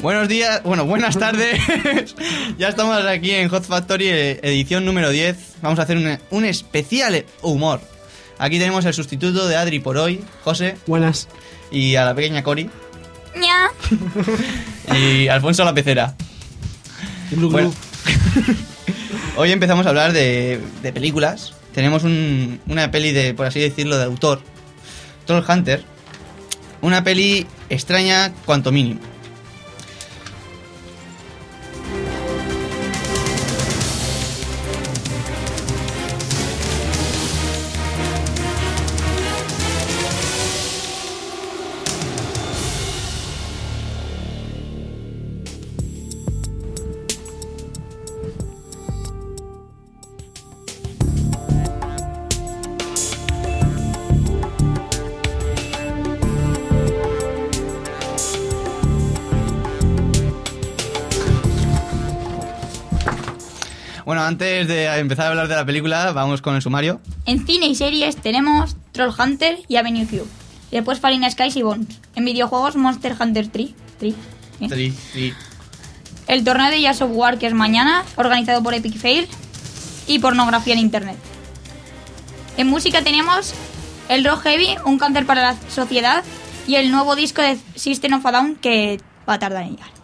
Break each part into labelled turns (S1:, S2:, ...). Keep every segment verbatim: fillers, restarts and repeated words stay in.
S1: Buenos días, bueno, buenas tardes. Ya estamos aquí en Hot Factory, edición número diez. Vamos a hacer un, un especial humor. Aquí tenemos el sustituto de Adri por hoy, José.
S2: Buenas.
S1: Y a la pequeña Cori.
S3: Ña.
S1: Y Alfonso la pecera.
S2: Glu, glu.
S1: Bueno, hoy empezamos a hablar de, de películas. Tenemos un, una peli de, por así decirlo, de autor, Trollhunter. Una peli extraña cuanto mínimo. Bueno, antes de empezar a hablar de la película, vamos con el sumario.
S3: En cine y series tenemos Trollhunter y Avenue Q. Y después Falling Skies y Bones. En videojuegos Monster Hunter tres. tres ¿eh?
S1: Sí, sí.
S3: El torneo de Jazz of War, que es mañana, organizado por Epic Fail. Y pornografía en internet. En música tenemos el Rock Heavy, un cáncer para la sociedad. Y el nuevo disco de System of a Down, que va a tardar en llegar.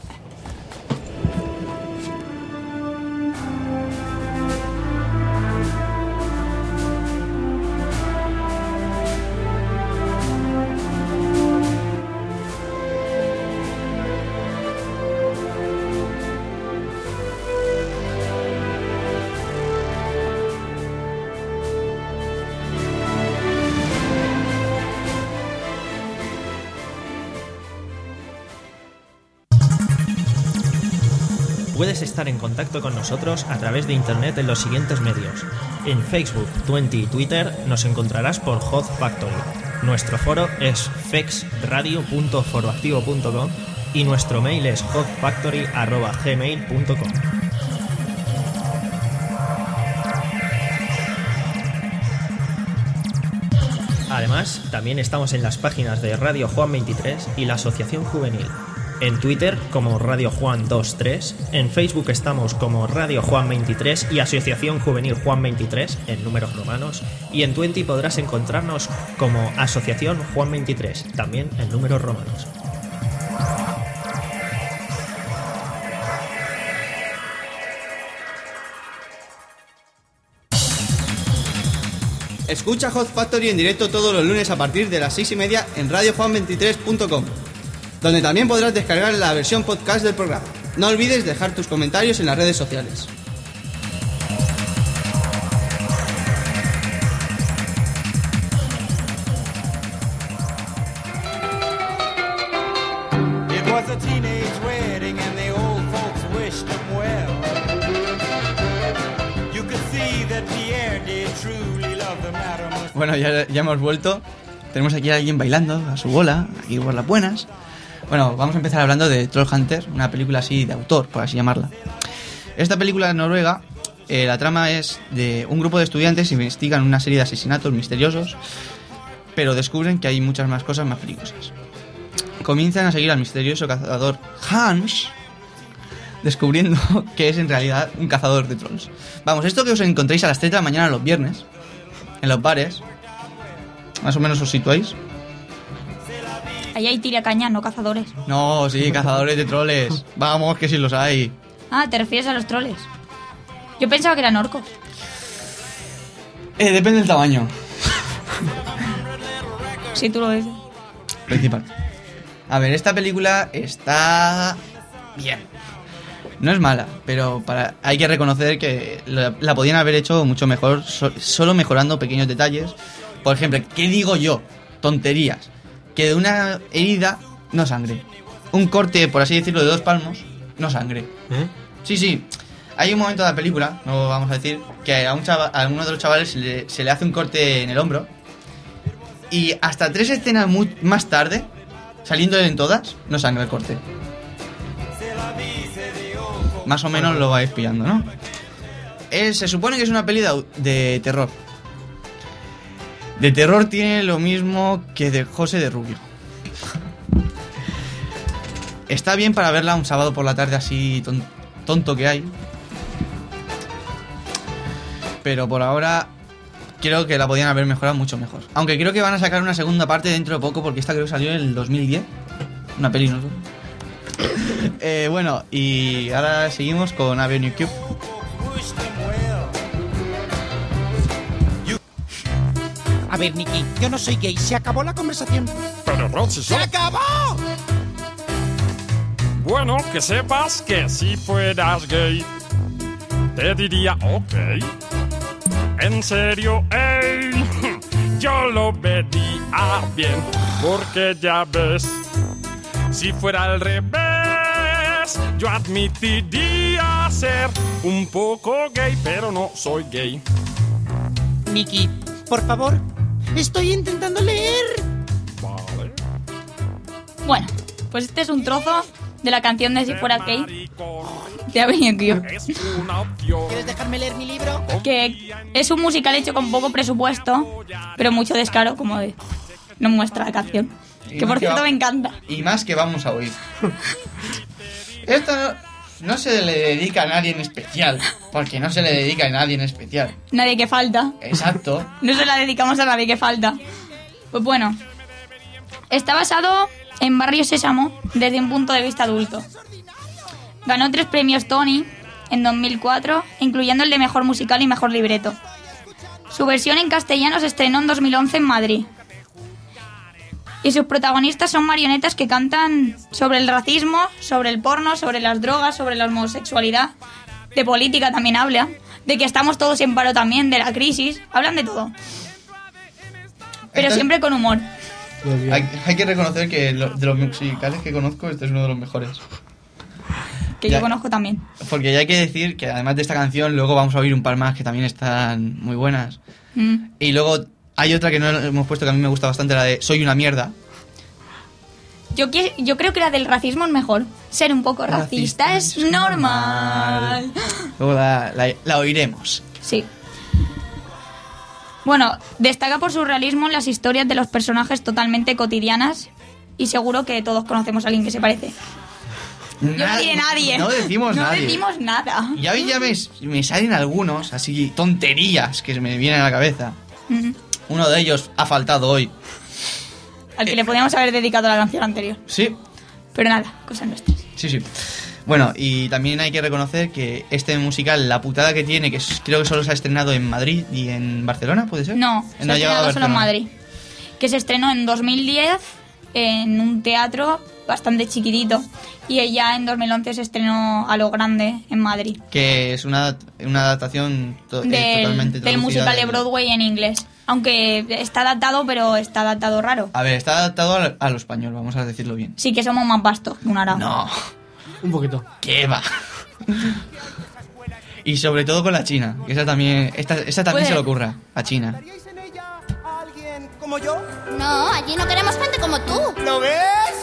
S4: Puedes estar en contacto con nosotros a través de internet en los siguientes medios. En Facebook, Twenty y Twitter nos encontrarás por Hot Factory. Nuestro foro es fexradio punto foroactivo punto com y nuestro mail es hotfactory arroba gmail punto com. Además, también estamos en las páginas de Radio Juan veintitrés y la Asociación Juvenil. En Twitter como Radio Juan veintitrés, en Facebook estamos como Radio Juan veintitrés y Asociación Juvenil Juan veintitrés en números romanos, y en Twenty podrás encontrarnos como Asociación Juan veintitrés, también en números romanos.
S1: Escucha Hot Factory en directo todos los lunes a partir de las seis y media en radio juan veintitrés punto com, donde también podrás descargar la versión podcast del programa. No olvides dejar tus comentarios en las redes sociales. Bueno, ya, ya hemos vuelto. Tenemos aquí a alguien bailando a su bola, aquí por las buenas. Bueno, vamos a empezar hablando de Trollhunter, una película así de autor, por así llamarla. Esta película noruega, eh, la trama es de un grupo de estudiantes que investigan una serie de asesinatos misteriosos, pero descubren que hay muchas más cosas más peligrosas. Comienzan a seguir al misterioso cazador Hans, descubriendo que es en realidad un cazador de trolls. Vamos, esto que os encontréis a las tres de la mañana los viernes, en los bares, más o menos os situáis.
S3: Ahí hay tiracaña, no cazadores.
S1: No, sí, cazadores de troles. Vamos, que sí los hay.
S3: Ah, ¿te refieres a los troles? Yo pensaba que eran orcos.
S1: Eh, depende del tamaño.
S3: Si tú lo ves.
S1: Principal. A ver, esta película está bien. No es mala, pero para hay que reconocer que la, la podían haber hecho mucho mejor, so, solo mejorando pequeños detalles. Por ejemplo, ¿qué digo yo? Tonterías. Que de una herida no sangre. Un corte, por así decirlo, de dos palmos, no sangre.
S2: ¿Eh?
S1: Sí, sí. Hay un momento de la película, no vamos a decir, que a, un chaval, a uno de los chavales se le, se le hace un corte en el hombro. Y hasta tres escenas muy, más tarde, saliendo en todas, no sangra el corte. Más o menos lo vais pillando, ¿no? Eh, se supone que es una peli de, de terror. De terror tiene lo mismo que de José de Rubio. está bien para verla un sábado por la tarde así ton- tonto que hay. Pero por ahora creo que la podían haber mejorado mucho mejor. Aunque creo que van a sacar una segunda parte dentro de poco, porque esta creo que salió en el dos mil diez. Una peli, ¿no? eh, bueno, y ahora seguimos con Avenue Q.
S2: A ver, Nicky, yo no soy gay. ¿Se acabó la conversación?
S5: Pero Rosy,
S2: ¡Se acabó!
S5: bueno, que sepas que si fueras gay, te diría ok. En serio, ey, yo lo vería bien, porque ya ves, si fuera al revés, yo admitiría ser un poco gay, pero no soy gay.
S2: Nicky, por favor, estoy intentando leer.
S5: Vale.
S3: Bueno, pues este es un trozo de la canción de Si fuera gay de Avenue Q,
S5: Es una opción.
S2: ¿Quieres dejarme leer mi libro?
S3: que es un musical hecho con poco presupuesto, pero mucho descaro, como de- nos muestra la canción.
S1: Y
S3: Que
S1: más
S3: por cierto
S1: va-
S3: me encanta.
S1: Y más que vamos a oír. Esto no, no se le dedica a nadie en especial, porque no se le dedica a nadie en especial.
S3: Nadie que falta.
S1: Exacto.
S3: No se la dedicamos a nadie que falta. Pues bueno, está basado en Barrio Sésamo desde un punto de vista adulto. Ganó tres premios Tony en dos mil cuatro, incluyendo el de Mejor Musical y Mejor Libreto. Su versión en castellano se estrenó en dos mil once en Madrid. Y sus protagonistas son marionetas que cantan sobre el racismo, sobre el porno, sobre las drogas, sobre la homosexualidad. De política también habla. De que estamos todos en paro también, de la crisis. Hablan de todo. Pero
S1: Entonces-
S3: siempre con humor.
S1: Hay, hay que reconocer que lo- de los musicales que conozco, este es uno de los mejores.
S3: Que
S1: Ya.
S3: yo conozco también.
S1: Porque ya hay que decir que además de esta canción, luego vamos a oír un par más que también están muy buenas.
S3: Mm.
S1: Y luego hay otra que no hemos puesto que a mí me gusta bastante, la de Soy una mierda.
S3: Yo, qui- yo creo que la del racismo es mejor. Ser un poco racista, es normal.
S1: Luego la, la- la oiremos.
S3: Sí. Bueno, destaca por su realismo en las historias de los personajes totalmente cotidianas. Y seguro que todos conocemos a alguien que se parece. Yo no
S1: Na-
S3: diré nadie.
S1: No decimos
S3: No
S1: nadie.
S3: decimos nada.
S1: Y a mí ya me, me salen algunos, así, tonterías que se me vienen a la cabeza.
S3: Mm.
S1: Uno de ellos ha faltado hoy.
S3: Al que le podíamos haber dedicado la canción anterior.
S1: Sí,
S3: Pero nada, cosas nuestras.
S1: sí, sí. Bueno, y también hay que reconocer que este musical, la putada que tiene, que es- creo que solo se ha estrenado en Madrid y en Barcelona, ¿puede ser?
S3: No, se ha
S1: ha llegado a
S3: estrenado solo en
S1: Barcelona.
S3: Madrid. Que se estrenó en dos mil diez en un teatro bastante chiquitito. Y ya en dos mil once se estrenó a lo grande en Madrid.
S1: Que es una, una adaptación to- eh,
S3: Del,
S1: totalmente
S3: del
S1: traducida
S3: musical de
S1: del-
S3: Broadway en inglés. Aunque está adaptado, pero está adaptado raro.
S1: A ver, está adaptado al- a lo español, vamos a decirlo bien.
S3: Sí que somos más vastos que un arao.
S1: No,
S6: Un poquito.
S1: ¿qué va? Y sobre todo con la China, que esa también, esta, esa también
S3: Puede-
S1: se le ocurra, a China.
S2: ¿Haríais en ella a alguien como yo?
S7: No, allí no queremos gente como tú.
S2: ¿Lo ves?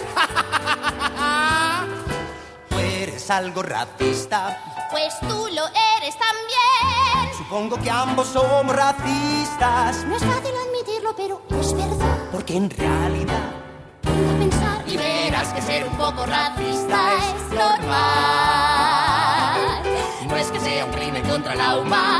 S2: Tú eres algo racista.
S7: Pues tú lo eres también.
S2: Supongo que ambos somos racistas.
S7: No es fácil admitirlo, pero es verdad.
S2: Porque en realidad
S7: Ponte a pensar y verás que ser un poco racista es normal. No es que sea un crimen contra la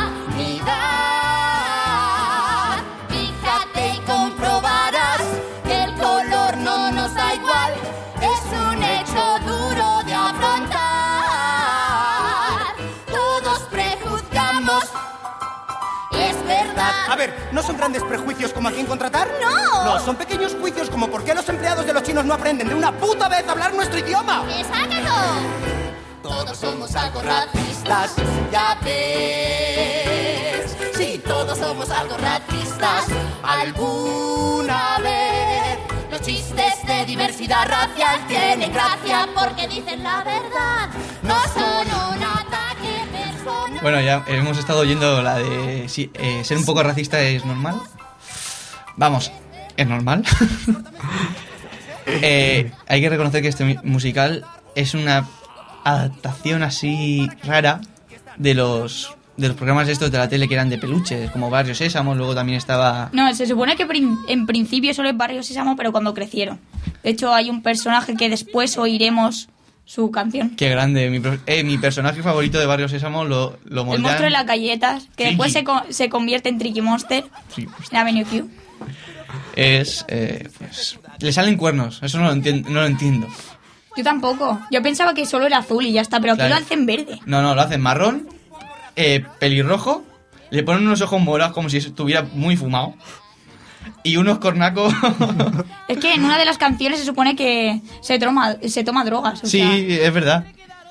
S7: humanidad. Fíjate y comprobarás que el color no nos da igual. Es un hecho duro de afrontar. Todos prejuzgamos. Es verdad.
S2: A ver, ¿no son grandes prejuicios como a quién contratar?
S7: ¡No!
S2: No, son pequeños juicios como por qué los empleados de los chinos no aprenden de una puta vez a hablar nuestro idioma.
S7: ¡Exacto! Todos somos algo racistas, ya ves. Sí, todos somos algo racistas. Alguna vez los chistes de diversidad racial tienen gracia porque dicen la verdad. No son un ataque personal.
S1: Bueno, ya hemos estado oyendo la de sí, eh, ser un poco racista es normal. Vamos, es normal. Eh, hay que reconocer que este mi- musical es una adaptación así rara de los de los programas estos de la tele que eran de peluches, como Barrio Sésamo, luego también estaba...
S3: No, se supone que prin- en principio solo es Barrio Sésamo, pero cuando crecieron. De hecho, hay un personaje que después oiremos su canción.
S1: Qué grande. Mi, pro- eh, mi personaje favorito de Barrio Sésamo lo, lo
S3: El
S1: moldean.
S3: monstruo de las galletas, que
S1: Sí.
S3: después se, co- se convierte en Tricky Monster
S1: Sí, pues,
S3: en Avenue Q.
S1: es, eh, pues, le salen cuernos. Eso no lo, entien- no lo entiendo.
S3: Yo tampoco. Yo pensaba que solo era azul y ya está, pero aquí
S1: Claro.
S3: lo hacen verde.
S1: No, no, lo hacen marrón, eh, pelirrojo, le ponen unos ojos morados como si estuviera muy fumado y unos cornacos.
S3: Es que en una de las canciones se supone que se toma, se toma drogas. O
S1: Sí,
S3: sea,
S1: es verdad.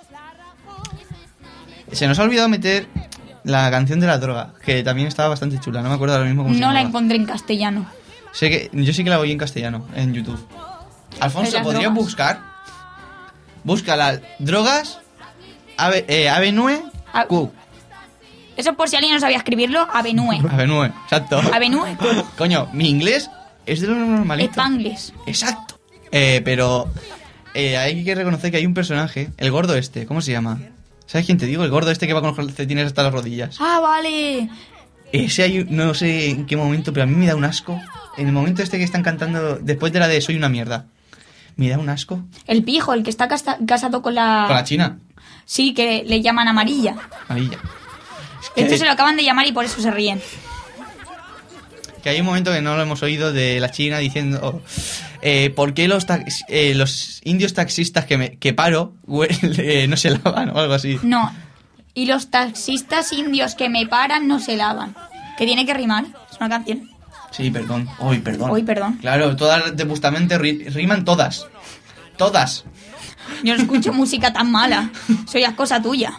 S1: Se nos ha olvidado meter la canción de la droga, que también estaba bastante chula. No me acuerdo ahora mismo cómo se
S3: no la
S1: llamaba.
S3: encontré en castellano.
S1: Sé que, yo sí que la oí en castellano, en YouTube. Alfonso,
S3: las
S1: ¿podrías
S3: drogas.
S1: buscar? Busca las drogas Ave, eh, Avenue
S3: A-
S1: Q.
S3: Eso por si alguien no sabía escribirlo, Avenue.
S1: Avenue, exacto.
S3: Avenue Q.
S1: Coño, mi inglés es de lo normalito.
S3: Spanglish.
S1: Exacto. Eh, pero eh, hay que reconocer que hay un personaje, el gordo este, ¿cómo se llama? ¿Sabes quién te digo? El gordo este que va con los calcetines hasta las rodillas.
S3: Ah, vale.
S1: Ese hay, un- no sé en qué momento, pero a mí me da un asco. En el momento este que están cantando, después de la de Soy una mierda, me da un asco.
S3: El pijo, el que está casa- casado con la...
S1: Con la china,
S3: Sí, que le llaman amarilla.
S1: amarilla. Es
S3: De hecho,
S1: que,
S3: se lo acaban de llamar y por eso se ríen.
S1: que hay un momento que no lo hemos oído de la china diciendo... Eh, ¿Por qué los, tax- eh, los indios taxistas que, me, que paro hue- eh, no se lavan o algo así?
S3: No. Y los taxistas indios que me paran no se lavan. Que tiene que rimar. Es una canción.
S1: Sí, perdón. Uy, perdón.
S3: Uy, perdón.
S1: Claro, todas de Bustamante ri- riman todas. Todas.
S3: Yo no escucho música tan mala. Soy es cosa tuya.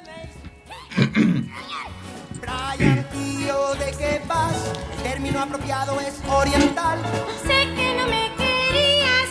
S2: Brian, tío, ¿de qué vas? El término apropiado es oriental.
S6: Sé que no me querías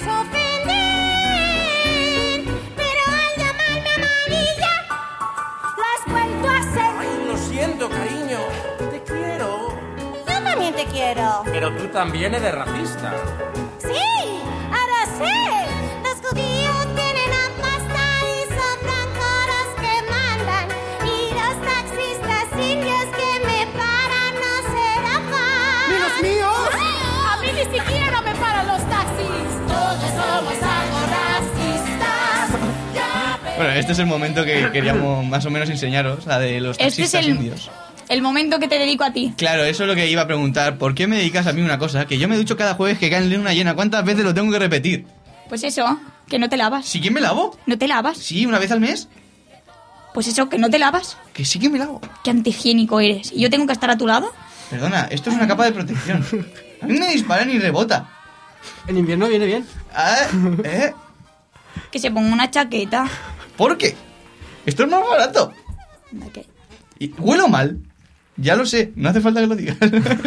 S6: ofender, pero al llamarme amarilla, lo has vuelto a hacer.
S8: Ay, lo siento, cariño. Te quiero.
S6: Yo también te quiero.
S8: Pero tú también eres racista.
S6: Sí, ahora sé. Los judíos tienen a pasta y sobran coros que mandan. Y los taxistas indios que me paran no será más.
S2: ¡Ni los míos!
S6: A mí ni siquiera me paran los taxis. Todos somos algo racistas. Ya
S1: Bueno, este es el momento que queríamos más o menos enseñaros, la de los
S3: Este es
S1: taxistas
S3: el,
S1: indios.
S3: el momento que te dedico a ti.
S1: Claro, eso es lo que iba a preguntar. ¿Por qué me dedicas a mí una cosa? Que yo me ducho cada jueves que cae en luna llena. ¿Cuántas veces lo tengo que repetir?
S3: Pues eso, que no te lavas.
S1: ¿Sí que me lavo?
S3: ¿No te lavas?
S1: Sí, una vez al mes.
S3: Pues eso, que no te lavas.
S1: Que sí que me lavo.
S3: Qué antihigiénico eres. ¿Y yo tengo que estar a tu lado?
S1: Perdona, esto es una capa de protección. A mí me disparan y rebota.
S9: En invierno viene bien.
S1: Ah, ¿eh?
S3: Que se ponga una chaqueta.
S1: ¿Por qué? Esto es más barato.
S3: Anda, que-
S1: Y huelo mal. Ya lo sé, no hace falta que lo digas.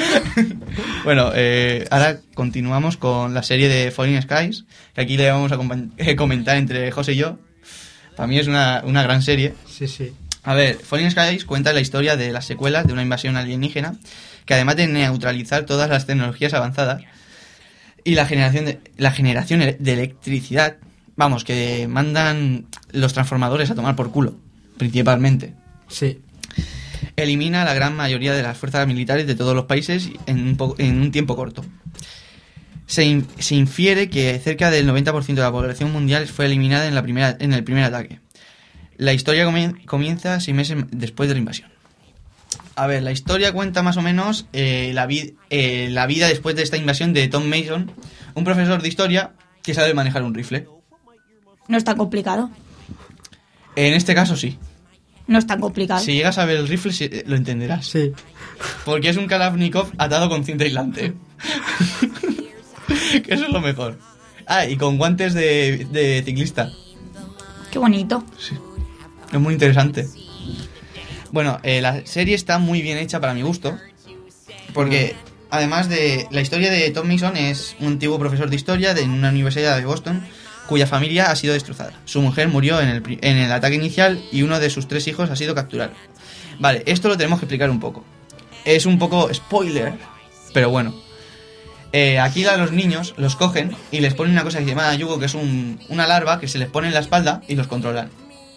S1: Bueno, eh, ahora continuamos con la serie de Falling Skies, que aquí le vamos a compa- eh, comentar entre José y yo. Para mí es una, una gran serie.
S9: Sí, sí.
S1: A ver, Falling Skies cuenta la historia de las secuelas de una invasión alienígena, que además de neutralizar todas las tecnologías avanzadas y la generación de, la generación de electricidad, vamos, que mandan los transformadores a tomar por culo, principalmente.
S9: Sí.
S1: Elimina a la gran mayoría de las fuerzas militares de todos los países en un, po- en un tiempo corto. Se, in- se infiere que cerca del noventa por ciento de la población mundial fue eliminada en, la primera, en el primer ataque. La historia comien- comienza seis meses después de la invasión. A ver, la historia cuenta más o menos eh, la, vi- eh, la vida después de esta invasión de Tom Mason, un profesor de historia que sabe manejar un rifle.
S3: No es tan complicado.
S1: En este caso sí.
S3: No es tan complicado.
S1: Si llegas a ver el rifle sí, lo entenderás.
S9: Sí.
S1: Porque es un Kalashnikov atado con cinta aislante. Que eso es lo mejor. Ah, y con guantes de, de ciclista.
S3: Qué bonito.
S1: Sí. Es muy interesante. Bueno, eh, la serie está muy bien hecha para mi gusto. Porque además de... La historia de Tom Mason es un antiguo profesor de historia de una universidad de Boston, cuya familia ha sido destrozada. Su mujer murió en el, pri- en el ataque inicial y uno de sus tres hijos ha sido capturado. Vale, esto lo tenemos que explicar un poco. Es un poco spoiler, pero bueno. Eh, aquí a los niños los cogen y les ponen una cosa que se llama yugo, que es un, una larva que se les pone en la espalda y los controlan.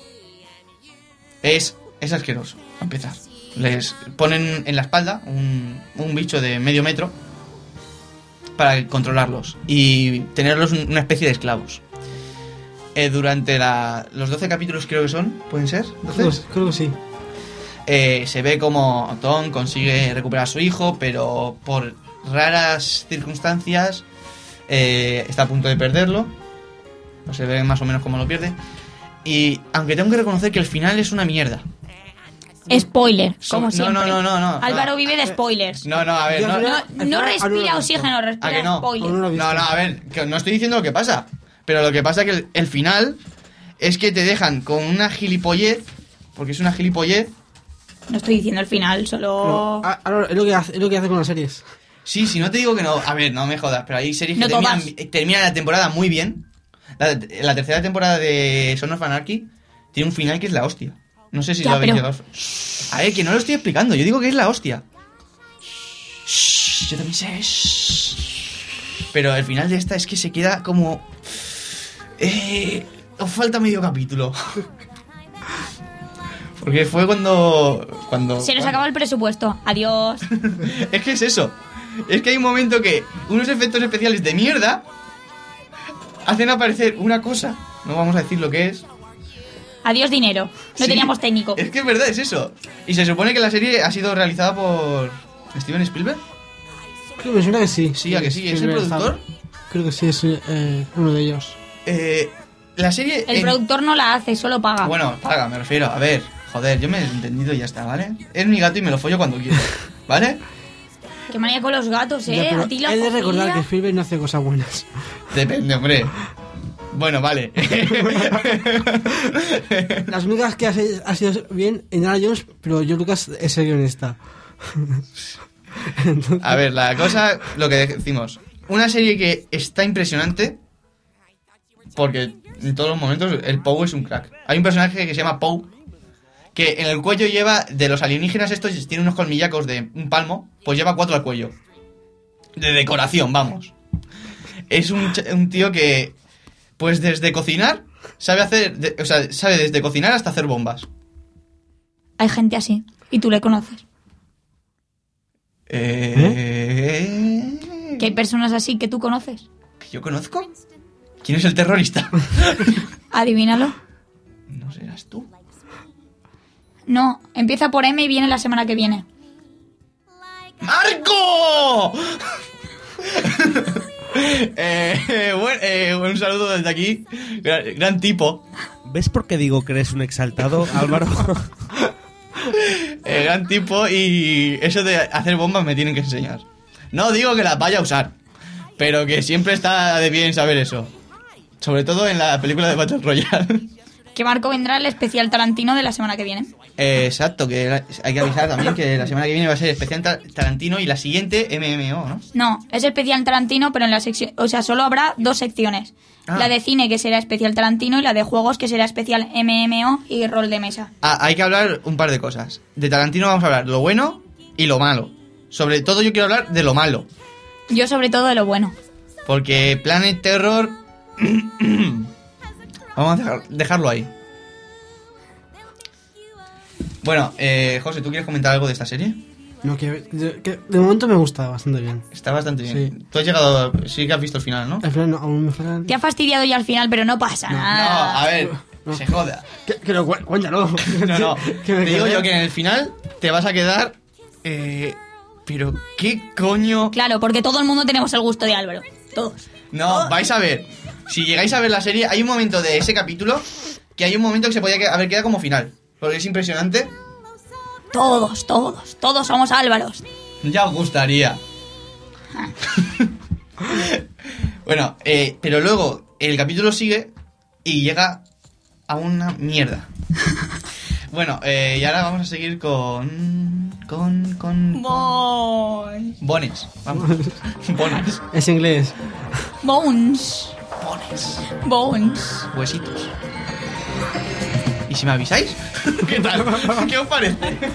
S1: Es, es asqueroso, a empezar. Les ponen en la espalda un, un bicho de medio metro para controlarlos y tenerlos un- una especie de esclavos. eh, durante la, los doce capítulos creo que son, ¿pueden ser?
S9: Creo, creo que sí.
S1: Eh, se ve como Tom consigue recuperar a su hijo, pero por raras circunstancias eh, está a punto de perderlo. No se ve más o menos cómo lo pierde. Y aunque tengo que reconocer que el final es una mierda.
S3: Spoiler, como
S1: no,
S3: siempre.
S1: No, no, no, no.
S3: Álvaro
S1: no.
S3: vive de spoilers.
S1: No, no, a ver. No,
S3: No, no respira oxígeno, respira
S1: ¿A que no?
S3: spoiler.
S1: No, no, a ver, que no estoy diciendo lo que pasa. Pero lo que pasa es que el, el final es que te dejan con una gilipollez. Porque es una gilipollez.
S3: No estoy diciendo el final, solo...
S9: No, a- a- es, lo que hace, es lo que hace con las series.
S1: Sí, si no te digo que no. A ver, no me jodas, pero hay series que
S3: No
S1: terminan,
S3: todas.
S1: terminan la temporada muy bien. La, la tercera temporada de Son of Anarchy tiene un final que es la hostia. No sé si
S3: Ya,
S1: lo habéis
S3: pero-
S1: llegado. A ver, que no lo estoy explicando. Yo digo que es la hostia. Shh, yo también sé. Shh. Pero el final de esta es que se queda como. Eh, os falta medio capítulo. Porque fue cuando. cuando
S3: Se nos
S1: cuando-
S3: acaba el presupuesto. Adiós.
S1: Es que es eso. Es que hay un momento que unos efectos especiales de mierda hacen aparecer una cosa. No vamos a decir lo que es.
S3: Adiós dinero. No
S1: Sí,
S3: teníamos técnico.
S1: Es que es verdad, es eso. Y se supone que la serie ha sido realizada por Steven Spielberg.
S9: Creo que me suena que sí.
S1: Sí, ¿a que sí? ¿Es el
S9: Spielberg
S1: productor?
S9: está- Creo que sí, es eh, uno de ellos.
S1: Eh, la serie...
S3: El
S1: en-
S3: productor no la hace, solo paga.
S1: Bueno, paga, me refiero. A ver, joder, yo me he entendido y ya está, ¿vale? Es mi gato y me lo follo cuando quiero, ¿vale?
S3: Qué manía con los gatos,
S9: Ya,
S3: ¿eh?
S9: pero
S3: A ti la
S9: he de recordar
S3: fofilia.
S9: que Spielberg no hace cosas buenas.
S1: Depende, hombre. Bueno, vale.
S9: Las únicas que ha sido, ha sido bien Indiana Jones, pero George Lucas es el guionista. Entonces,
S1: A ver, la cosa, lo que decimos. Una serie que está impresionante. Porque en todos los momentos el Poe es un crack. Hay un personaje que se llama Poe, que en el cuello lleva, de los alienígenas estos, tiene unos colmillacos de un palmo, pues lleva cuatro al cuello. De decoración, vamos. Es un, ch- un tío que, pues desde cocinar, sabe hacer, de- o sea, sabe desde cocinar hasta hacer bombas.
S3: Hay gente así. Y tú le conoces.
S1: Eh...
S3: Que hay personas así que tú conoces.
S1: ¿Que yo conozco? ¿Quién es el terrorista?
S3: Adivínalo.
S1: ¿No serás tú?
S3: No, empieza por M y viene la semana que viene.
S1: ¡Marco! eh, bueno, eh, un saludo desde aquí. Gran, gran tipo.
S10: ¿Ves por qué digo que eres un exaltado, Álvaro?
S1: Eh, gran tipo y eso de hacer bombas me tienen que enseñar. No digo que las vaya a usar, pero que siempre está de bien saber eso. Sobre todo en la película de Battle Royale.
S3: Que Marco vendrá el especial Tarantino de la semana que viene.
S1: Eh, exacto, que la- hay que avisar también que la semana que viene va a ser especial Tar- Tarantino y la siguiente M M O, ¿no?
S3: No, es especial Tarantino, pero en la sección... O sea, solo habrá dos secciones.
S1: Ah.
S3: La de cine, que será especial Tarantino, y la de juegos, que será especial M M O y rol de mesa.
S1: Ah, hay que hablar un par de cosas. De Tarantino vamos a hablar lo bueno y lo malo. Sobre todo yo quiero hablar de lo malo.
S3: Yo sobre todo de lo bueno.
S1: Porque Planet Terror... Vamos a dejar- dejarlo ahí. Bueno, eh, José, ¿tú quieres comentar algo de esta serie?
S9: no, que, de, que de momento me gusta bastante bien.
S1: Está bastante bien.
S9: Sí.
S1: Tú has llegado... a- Sí que has visto el final, ¿no?
S9: Al final no, aún me faltan...
S3: Te ha fastidiado ya al final, pero no pasa
S1: No,
S3: nada.
S1: a ver,
S9: No.
S1: se joda.
S9: Que, que lo cu- cuéntalo.
S1: No, no.
S9: Que me
S1: Te digo
S9: quedé-
S1: yo que en el final te vas a quedar... Eh, pero, ¿qué coño...?
S3: Claro, porque todo el mundo tenemos el gusto de Álvaro. Todos.
S1: No, vais a ver. Si llegáis a ver la serie, hay un momento de ese capítulo que hay un momento que se podía que- haber quedado como final. Porque es impresionante.
S3: Todos, todos. Todos somos Álvaros.
S1: Ya os gustaría. Bueno, eh, pero luego el capítulo sigue y llega a una mierda. Bueno, eh, y ahora vamos a seguir con... Con... con...
S3: Boy.
S1: Bones. Vamos. Bones.
S9: Es inglés.
S3: Bones.
S1: Bones.
S3: Bones.
S1: Huesitos. ¿Y si me avisáis? ¿Qué tal? ¿Qué os parece?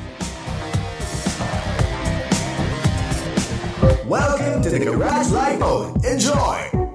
S11: Welcome to the Garage Lifeboat. Enjoy.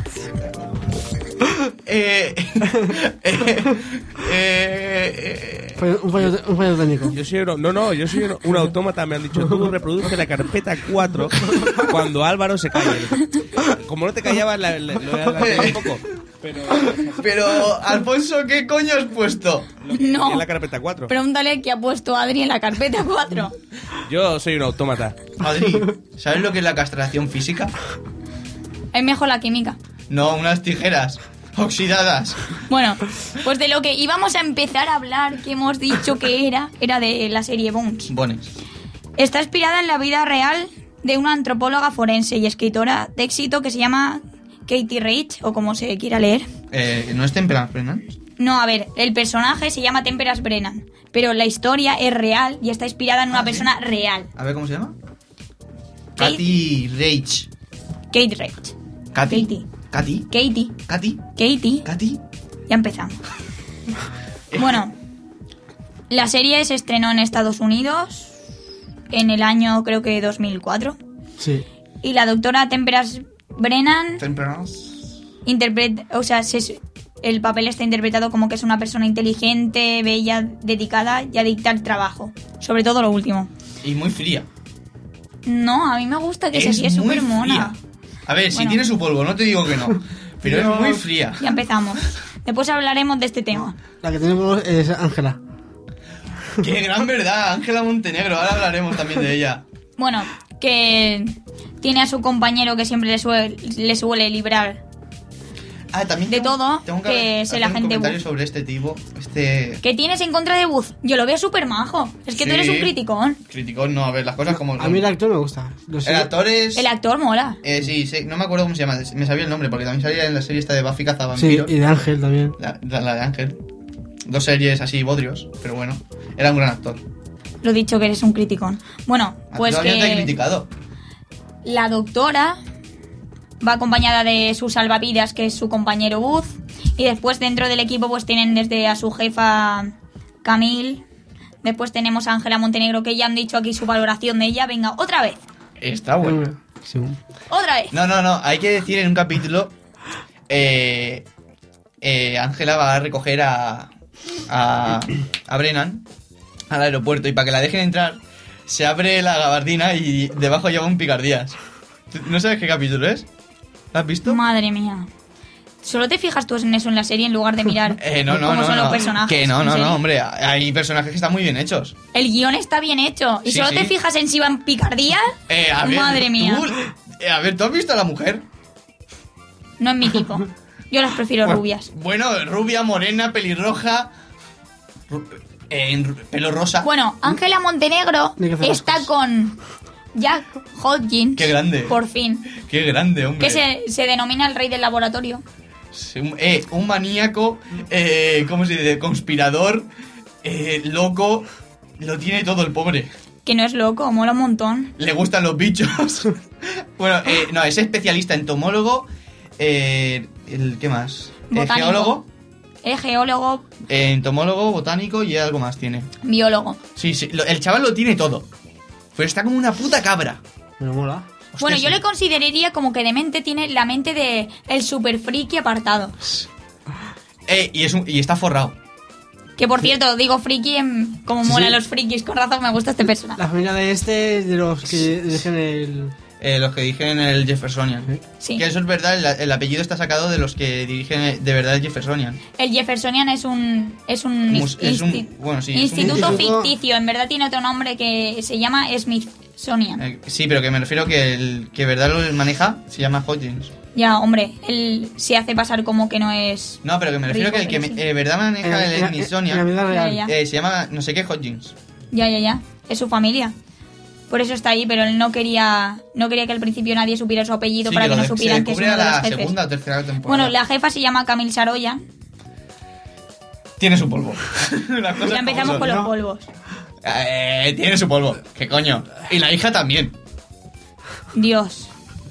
S1: Eh, eh, eh, eh,
S9: Fallo- Un fallo, un fallo técnico.
S10: Yo soy uno- no, no, yo soy uno- un autómata. Me han dicho, tú reproduce la carpeta cuatro cuando Álvaro se calle. Como no te callabas, la, la- lo he adelantado un poco. Pero,
S1: Pero, Alfonso, ¿qué coño has puesto?
S3: No.
S10: en la carpeta cuatro.
S3: Pregúntale qué ha puesto Adri en la carpeta cuatro.
S10: Yo soy un autómata.
S1: Adri, ¿sabes lo que es la castración física?
S3: Es mejor la química.
S1: No, unas tijeras oxidadas.
S3: Bueno, pues de lo que íbamos a empezar a hablar, que hemos dicho que era, era de la serie Bones.
S1: Bones.
S3: Está inspirada en la vida real de una antropóloga forense y escritora de éxito que se llama Katie Reich, o como se quiera leer.
S1: Eh, ¿No es Temperance Brennan?
S3: No, a ver, el personaje se llama Temperance Brennan, pero la historia es real y está inspirada en una
S1: ¿Ah, sí?
S3: persona real.
S1: A ver, ¿cómo se llama?
S3: Kate-
S1: Katy Reich.
S3: Kate Reich.
S1: Katy.
S3: Katie.
S1: Katy.
S3: Katie.
S1: Katy.
S3: Katie.
S1: Katy.
S3: Ya empezamos. Bueno, la serie se estrenó en Estados Unidos en el año, creo que dos mil cuatro.
S9: Sí.
S3: Y la doctora Temperance Brennan
S1: Temperance.
S3: interpreta, o sea, se- el papel está interpretado como que es una persona inteligente, bella, dedicada y adicta al trabajo. Sobre todo lo último.
S1: Y muy fría.
S3: No, a mí me gusta que
S1: Es
S3: se así, es
S1: muy
S3: súper mona.
S1: fría. A ver, si
S3: Bueno.
S1: tiene su polvo, no te digo que no. Pero
S9: Yo-
S1: es muy fría.
S3: Ya empezamos. Después hablaremos de este tema.
S9: La que tenemos es Ángela.
S1: Qué gran verdad, Ángela Montenegro. Ahora hablaremos también de ella.
S3: Bueno, que tiene a su compañero que siempre le suele, le suele librar
S1: Ah, también
S3: de
S1: tengo-
S3: todo,
S1: tengo
S3: que es
S1: hacer
S3: el
S1: un
S3: agente
S1: comentario
S3: Booth.
S1: sobre este tipo. Este...
S3: ¿Qué tienes en contra de Booth? Yo lo veo súper majo. Es que tú
S1: Sí.
S3: eres un criticón.
S1: Criticón, no, a ver, las cosas como
S9: A
S1: son.
S9: mí el actor me gusta. Lo sé.
S1: El actor es...
S3: El actor mola.
S1: Eh, sí, sí, no me acuerdo cómo se llama. Me sabía el nombre porque también salía en la serie esta de Buffy
S9: Sí,
S1: Cazavampiros.
S9: y de Ángel también.
S1: La, la- la de Ángel. Dos series así bodrios, pero bueno. Era un gran actor.
S3: Lo he dicho que eres un criticón. Bueno, pues
S1: Todavía te he
S3: que
S1: criticado.
S3: la doctora va acompañada de su salvavidas, que es su compañero Booth. Y después dentro del equipo pues tienen desde a su jefa Camille. Después tenemos a Ángela Montenegro, que ya han dicho aquí su valoración de ella. Venga, otra vez.
S1: Está bueno.
S9: Sí.
S3: Otra vez.
S1: No, no, no. Hay que decir en un capítulo. eh, eh, Ángela va a recoger a. A, a Brennan al aeropuerto. Y para que la dejen entrar, se abre la gabardina y debajo lleva un picardías. ¿No sabes qué capítulo es? ¿Lo has visto?
S3: Madre mía. ¿Solo te fijas tú en eso en la serie en lugar de mirar
S1: Eh, no, no,
S3: cómo
S1: no.
S3: son
S1: no.
S3: los personajes?
S1: Que no,
S3: ¿En
S1: no,
S3: serio?
S1: no, hombre. Hay personajes que están muy bien hechos.
S3: El guión está bien hecho. ¿Y
S1: Sí,
S3: solo
S1: sí.
S3: te fijas en si van picardías?
S1: Eh, a ver,
S3: Madre
S1: tú-
S3: mía.
S1: eh, a ver, ¿tú has visto a la mujer?
S3: No es mi tipo. Yo las prefiero
S1: Bueno,
S3: rubias.
S1: Bueno, rubia, morena, pelirroja. ru- eh, en ru- pelo rosa.
S3: Bueno, Ángela Montenegro
S1: Ni que hacer las
S3: está con Jack Hodgins.
S1: Qué grande.
S3: Por fin.
S1: Qué grande, hombre.
S3: Que se, se denomina el rey del laboratorio.
S1: Sí, un, eh, un maníaco, eh, ¿cómo se dice? Conspirador, eh, loco. Lo tiene todo el pobre.
S3: Que no es loco, mola un montón.
S1: Le gustan los bichos. Bueno, eh, no, es especialista entomólogo. Eh, el, ¿Qué más? Eh,
S3: Botánico.
S1: geólogo.
S3: Es geólogo,
S1: eh, entomólogo, botánico y algo más tiene.
S3: biólogo.
S1: Sí, sí, lo- el chaval lo tiene todo. Pero está como una puta cabra.
S9: Me mola.
S3: Bueno, yo
S1: sí.
S3: le consideraría como que de mente tiene la mente de el super friki apartado.
S1: Eh, y, es un- y está forrado.
S3: Que por cierto, digo friki en, como
S9: Sí,
S3: mola
S9: sí.
S3: los frikis, con razón me gusta este personaje.
S9: La familia de este es de los que dejan el...
S1: Eh, los que dirigen el Jeffersonian.
S3: Sí.
S1: Que eso es verdad, el, el apellido está sacado de los que dirigen eh, de verdad el Jeffersonian.
S3: El Jeffersonian es un es un,
S1: Mus- es un-
S3: insti-
S1: bueno, sí, es un
S3: instituto
S1: instituto-
S3: ficticio. En verdad tiene otro nombre que se llama Smithsonian.
S1: Eh, sí, pero que me refiero que el que verdad lo maneja se llama Hodgins.
S3: Ya, hombre, él se hace pasar como que no es...
S1: No, pero que me refiero
S3: rico,
S1: que el que
S3: pero
S1: me-
S3: sí.
S1: eh, verdad maneja
S9: En-
S1: el
S9: en-
S1: Smithsonian
S9: en la vida real.
S3: Ya, ya.
S1: eh, se llama no sé qué Hodgins.
S3: Ya, ya, ya. Es su familia. Por eso está ahí, pero él no quería no quería que al principio nadie supiera su apellido
S1: Sí,
S3: para
S1: que
S3: que
S1: lo
S3: no
S1: de-
S3: supieran
S1: se
S3: que es
S1: descubre
S3: uno
S1: a
S3: de los
S1: la
S3: jefes.
S1: segunda o tercera temporada.
S3: Bueno, la jefa se llama Camille Saroya.
S1: Tiene su polvo. Las cosas
S3: Ya empezamos
S1: como
S3: con
S1: son.
S3: los polvos.
S1: Eh, tiene su polvo. ¿Qué coño? Y la hija también.
S3: Dios.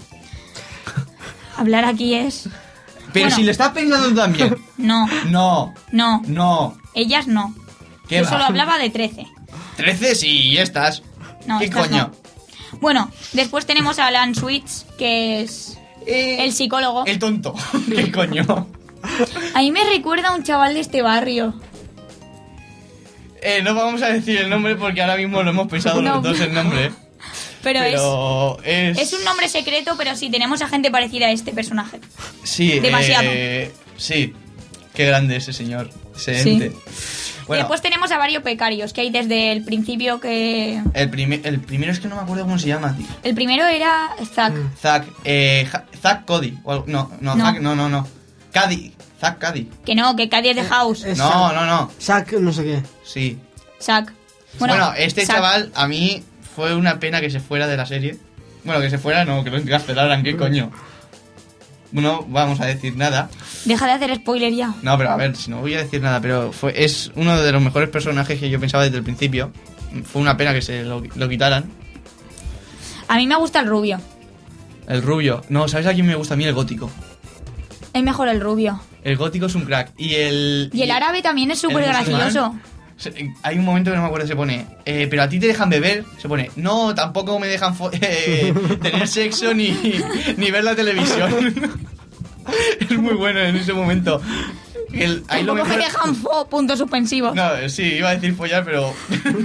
S3: Hablar aquí es...
S1: Pero
S3: Bueno.
S1: si le está peinando también.
S3: No,
S1: No,
S3: no.
S1: no.
S3: Ellas no.
S1: ¿Qué
S3: Yo
S1: va?
S3: solo hablaba de trece.
S1: Trece sí, y estas.
S3: No,
S1: ¿Qué
S3: estas
S1: coño?
S3: no. Bueno, después tenemos a Alan Switch, que es el psicólogo.
S1: El tonto. ¿Qué coño?
S3: A mí me recuerda a un chaval de este barrio.
S1: Eh, no vamos a decir el nombre porque ahora mismo lo hemos pensado
S3: No.
S1: los dos el nombre.
S3: Pero,
S1: Pero es...
S3: es, es un nombre secreto, pero sí, tenemos a gente parecida a este personaje.
S1: Sí,
S3: demasiado.
S1: eh, sí, qué grande ese señor, ese ente.
S3: Y
S1: Bueno,
S3: después tenemos a varios becarios que hay desde el principio que...
S1: el, prime- el primero es que no me acuerdo cómo se llama, tío.
S3: El primero era Zack.
S1: Zack, eh, Ja- Zack Cody. o algo- no, no,
S3: No.
S1: Zack, no, no, no. Cady, Zack Cady.
S3: Que no, que Caddy es de House.
S9: Es
S1: No,
S9: Zack.
S1: no, no.
S9: Zack, no sé qué.
S1: Sí.
S3: Zack.
S1: Bueno, este
S3: Zack.
S1: chaval, a mí fue una pena que se fuera de la serie. Bueno, que se fuera, no, que lo encarcelaran, ¿qué coño? No vamos a decir nada.
S3: Deja de hacer spoiler ya.
S1: No, pero a ver, si no voy a decir nada, pero fue es uno de los mejores personajes que yo pensaba desde el principio. Fue una pena que se lo, lo quitaran.
S3: A mí me gusta el rubio.
S1: El rubio. No, ¿sabes a quién me gusta a mí? El gótico.
S3: Es mejor el rubio.
S1: El gótico es un crack. Y el...
S3: Y el árabe también es súper
S1: el musulmán,
S3: gracioso.
S1: se- Hay un momento que no me acuerdo, se pone, eh, pero a ti te dejan beber, se pone, no, tampoco me dejan fo- eh, tener sexo ni, ni ver la televisión. Es muy bueno en ese momento. El, ahí lo
S3: Tampoco me
S1: mejor...
S3: dejan fo, puntos suspensivos.
S1: No, sí, iba a decir follar, pero...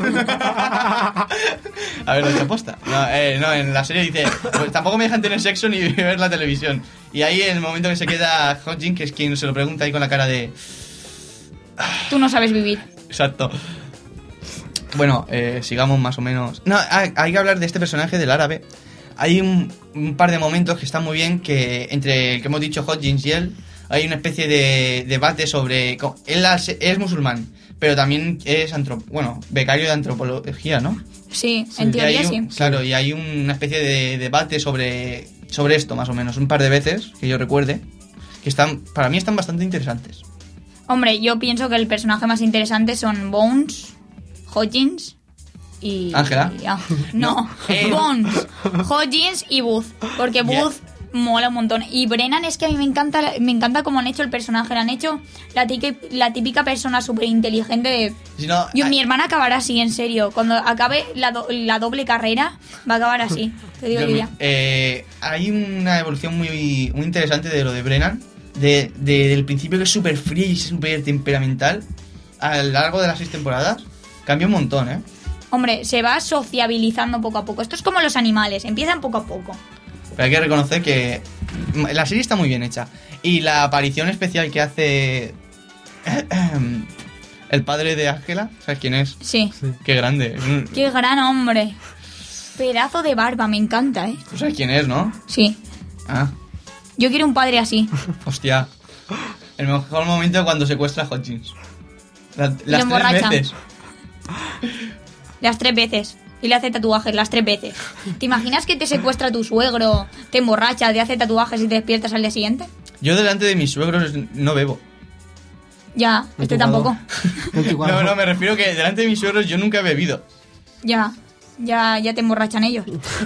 S1: A ver, lo he hecho aposta. No, eh, no, en la serie dice, pues tampoco me dejan tener sexo ni ver la televisión. Y ahí en el momento que se queda Hodgkin, que es quien se lo pregunta ahí con la cara de...
S3: Tú no sabes vivir.
S1: Exacto. Bueno, eh, sigamos más o menos. No, hay, hay que hablar de este personaje del árabe. Hay un, un par de momentos que están muy bien, que entre el que hemos dicho Hodgins y él, hay una especie de debate sobre... co- Él as- es musulmán, pero también es antrop bueno, becario de antropología, ¿no?
S3: Sí, en
S1: Y
S3: teoría
S1: hay
S3: sí.
S1: un- Claro, y hay una especie de debate sobre, sobre esto, más o menos, un par de veces, que yo recuerde, que están, para mí están bastante interesantes.
S3: Hombre, yo pienso que el personaje más interesante son Bones, Hodgins y...
S1: ¿Ángela?
S3: y- ah, no,
S1: Eh.
S3: Bones, Hodgins y Booth. Porque
S1: Ya.
S3: Booth mola un montón. Y Brennan es que a mí me encanta, me encanta cómo han hecho el personaje. Le han hecho la, tic- la típica persona súper inteligente de...
S1: Si no,
S3: Yo,
S1: hay-
S3: mi hermana acabará así, en serio. Cuando acabe la, do- la doble carrera, va a acabar así. Te digo
S1: Yo
S3: yo
S1: mi-
S3: ya.
S1: eh, hay una evolución muy, muy interesante de lo de Brennan. De, de- del principio, que es súper fría y súper temperamental, a lo largo de las seis temporadas, cambia un montón, ¿eh?
S3: Hombre, se va sociabilizando poco a poco. Esto es como los animales, empiezan poco a poco.
S1: Pero hay que reconocer que la serie está muy bien hecha. Y la aparición especial que hace el padre de Ángela, ¿sabes quién es?
S3: Sí.
S1: Qué grande. Es un-
S3: Qué gran hombre. Pedazo de barba, me encanta, ¿eh?
S1: ¿Tú sabes quién es, no?
S3: Sí.
S1: Ah,
S3: Yo quiero un padre así.
S1: hostia. El mejor momento cuando secuestra a Hodgins. La-
S3: lo
S1: las tres
S3: emborracha.
S1: veces.
S3: Las tres veces. Y le hace tatuajes las tres veces. ¿Te imaginas que te secuestra tu suegro, te emborracha, te hace tatuajes y te despiertas al día siguiente?
S1: Yo delante de mis suegros no bebo.
S3: Ya,
S9: En
S3: este
S9: tu cuadro.
S3: tampoco.
S9: En tu cuadro.
S1: No, no, me refiero que delante de mis suegros yo nunca he bebido.
S3: Ya, ya, ya te emborrachan ellos.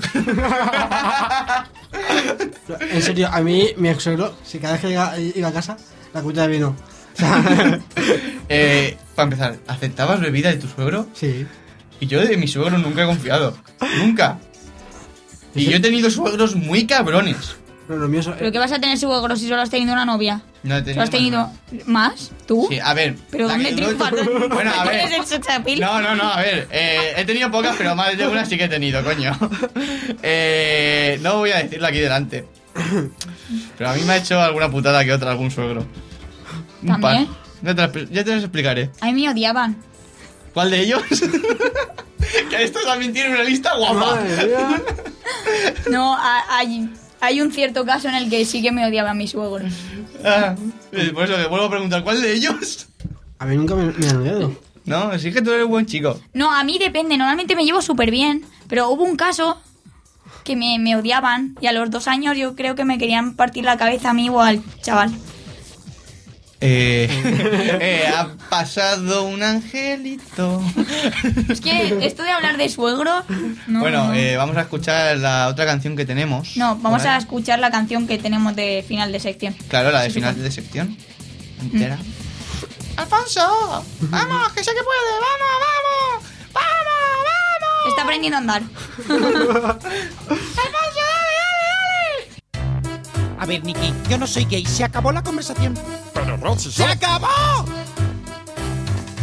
S9: En serio, a mí, mi ex suegro, si cada vez que iba, iba a casa, la cuenta de vino. O sea,
S1: Eh, para empezar, ¿aceptabas bebida de tu suegro?
S9: sí.
S1: Y yo de mi suegro nunca he confiado. Nunca. Y yo he tenido suegros muy cabrones.
S9: Pero lo mío es-
S3: ¿Pero qué vas a tener suegro si solo has tenido una novia?
S1: No he
S3: ¿Solo
S1: tenido
S3: has tenido más? ¿Tú?
S1: Sí, a ver.
S3: ¿Pero
S1: la
S3: dónde
S1: que-
S3: triunfas?
S1: Bueno, a ver.
S3: ¿Eres el sexapil?
S1: No, no, no, a ver. eh, he tenido pocas, pero más de una sí que he tenido, coño. Eh, no voy a decirlo aquí delante. Pero a mí me ha hecho alguna putada que otra algún suegro. Un
S3: ¿También?
S1: par. Ya te, las- ya te las explicaré.
S3: A mí me odiaban.
S1: ¿Cuál de ellos? Que esto también tiene una lista guapa.
S9: Madre mía.
S3: No, a- hay, hay un cierto caso en el que sí que me odiaban mis suegros.
S1: Ah, eh, por eso te vuelvo a preguntar, ¿cuál de ellos?
S9: A mí nunca me, me han odiado.
S1: No, sí que tú eres buen chico.
S3: No, a mí depende. Normalmente me llevo súper bien. Pero hubo un caso que me, me odiaban. Y a los dos años yo creo que me querían partir la cabeza a mí o al chaval.
S1: Eh, eh, ha pasado un angelito.
S3: Es que esto de hablar de suegro... No,
S1: Bueno,
S3: no.
S1: eh, vamos a escuchar la otra canción que tenemos.
S3: No, vamos
S1: Por
S3: a
S1: ahí.
S3: escuchar la canción que tenemos de final de sección.
S1: Claro, la de
S3: Sí,
S1: final
S3: sí.
S1: de sección. Entera. ¡Alfonso! ¡Vamos, que sé que puede! ¡Vamos, vamos! ¡Vamos, vamos!
S3: Está aprendiendo a andar.
S1: ¡Alfonso, dale, dale!
S12: A ver, Nicky, yo no soy gay. Se acabó la conversación.
S5: Pero Rosy,
S12: ¡Se acabó!